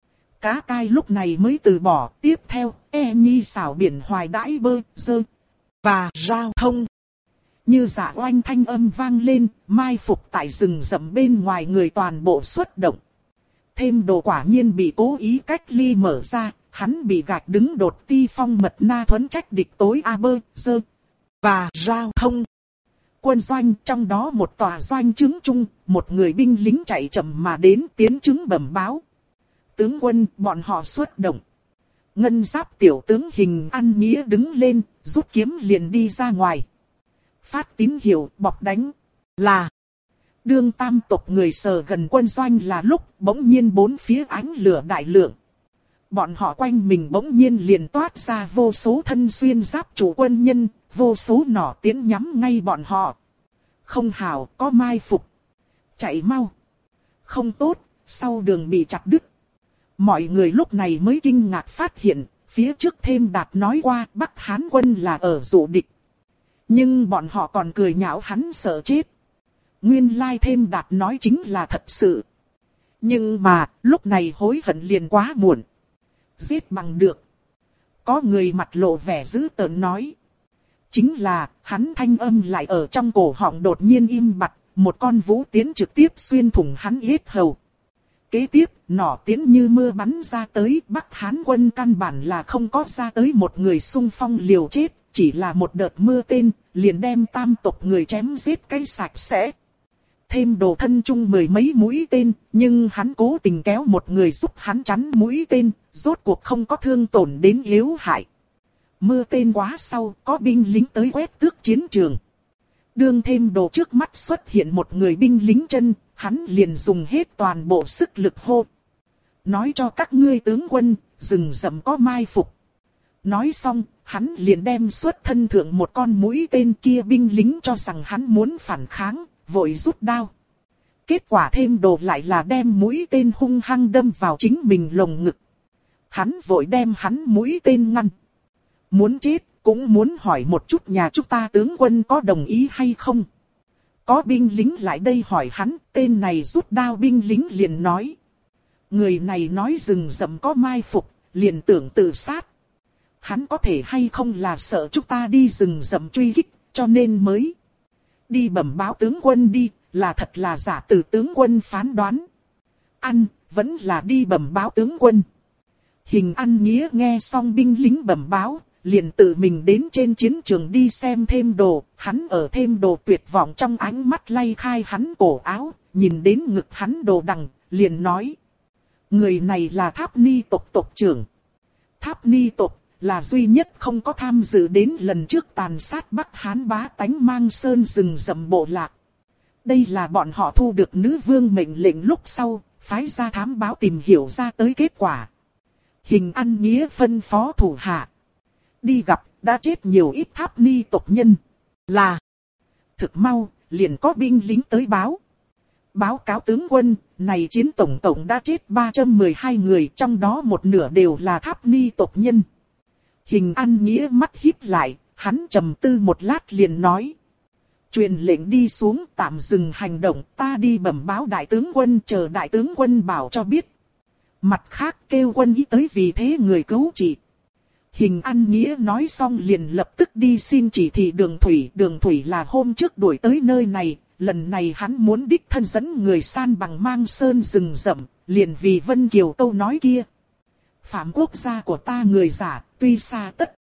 Cá cai lúc này mới từ bỏ, tiếp theo, nhi xảo biển hoài đãi bơ, dơ, và giao thông. Như dạ oanh thanh âm vang lên, mai phục tại rừng rậm bên ngoài người toàn bộ xuất động. Thêm Đồ quả nhiên bị cố ý cách ly mở ra, hắn bị gạch đứng đột ti phong mật na thuẫn trách địch tối a bơ, dơ, và giao thông. Quân doanh trong đó một tòa doanh trướng chung, một người binh lính chạy chậm mà đến tiến chứng bẩm báo. Tướng quân, bọn họ xuất động. Ngân giáp tiểu tướng Hình An Nghĩa đứng lên, rút kiếm liền đi ra ngoài. Phát tín hiệu bọc đánh là. Đương tam tộc người sờ gần quân doanh là lúc bỗng nhiên bốn phía ánh lửa đại lượng. Bọn họ quanh mình bỗng nhiên liền toát ra vô số thân xuyên giáp chủ quân nhân, vô số nỏ tiến nhắm ngay bọn họ. Không hảo, có mai phục. Chạy mau. Không tốt, sau đường bị chặt đứt. Mọi người lúc này mới kinh ngạc phát hiện, phía trước Thêm Đạt nói qua Bắc Hán quân là ở dụ địch. Nhưng bọn họ còn cười nhạo hắn sợ chết. Nguyên lai Thêm Đạt nói chính là thật sự. Nhưng mà, lúc này hối hận liền quá muộn. Giết bằng được. Có người mặt lộ vẻ dữ tợn nói. Chính là, hắn thanh âm lại ở trong cổ họng đột nhiên im bặt, một con vũ tiến trực tiếp xuyên thủng hắn yết hầu. Kế tiếp, nỏ tiến như mưa bắn ra tới, Bắc Hán quân căn bản là không có ra tới một người xung phong liều chết, chỉ là một đợt mưa tên, liền đem tam tộc người chém giết cái sạch sẽ. Thêm Đồ thân chung mười mấy mũi tên, nhưng hắn cố tình kéo một người giúp hắn chắn mũi tên, rốt cuộc không có thương tổn đến yếu hại. Mưa tên quá sau, có binh lính tới quét tước chiến trường. Đương Thêm Đồ trước mắt xuất hiện một người binh lính chân, hắn liền dùng hết toàn bộ sức lực hô. Nói cho các ngươi tướng quân, rừng rậm có mai phục. Nói xong, hắn liền đem xuất thân thượng một con mũi tên kia binh lính cho rằng hắn muốn phản kháng, vội rút đao. Kết quả Thêm Đồ lại là đem mũi tên hung hăng đâm vào chính mình lồng ngực. Hắn vội đem hắn mũi tên ngăn. Muốn chết, cũng muốn hỏi một chút nhà chúng ta tướng quân có đồng ý hay không. Có binh lính lại đây hỏi hắn, tên này rút đao binh lính liền nói. Người này nói rừng rậm có mai phục, liền tưởng tự sát. Hắn có thể hay không là sợ chúng ta đi rừng rậm truy kích, cho nên mới đi bẩm báo tướng quân đi, là thật là giả từ tướng quân phán đoán. Vẫn là đi bẩm báo tướng quân. Hình An Nghĩa nghe xong binh lính bẩm báo, liền tự mình đến trên chiến trường đi xem Thêm Đồ, hắn ở Thêm Đồ tuyệt vọng trong ánh mắt lay khai hắn cổ áo, nhìn đến ngực hắn đồ đằng, liền nói. Người này là Tháp Ni tộc tộc trưởng. Tháp Ni tộc là duy nhất không có tham dự đến lần trước tàn sát Bắc Hán bá tánh Mang Sơn rừng rậm bộ lạc. Đây là bọn họ thu được nữ vương mệnh lệnh lúc sau, phái ra thám báo tìm hiểu ra tới kết quả. Hình An Nghĩa phân phó thủ hạ. Đi gặp, đã chết nhiều ít Tháp Ni tộc nhân. Là thực mau, liền có binh lính tới báo. Báo cáo tướng quân, này chiến tổng cộng đã chết 312 người, trong đó một nửa đều là Tháp Ni tộc nhân. Hình An Nghĩa mắt híp lại, hắn trầm tư một lát liền nói. Truyền lệnh đi xuống tạm dừng hành động, ta đi bẩm báo đại tướng quân, chờ đại tướng quân bảo cho biết. Mặt khác kêu quân ý tới vì thế người cứu trị. Hình An Nghĩa nói xong liền lập tức đi xin chỉ thị Đường Thủy. Đường Thủy là hôm trước đuổi tới nơi này, lần này hắn muốn đích thân dẫn người san bằng Mang Sơn rừng rậm, liền vì Vân Kiều câu nói kia. Phạm quốc gia của ta người giả, tuy xa tất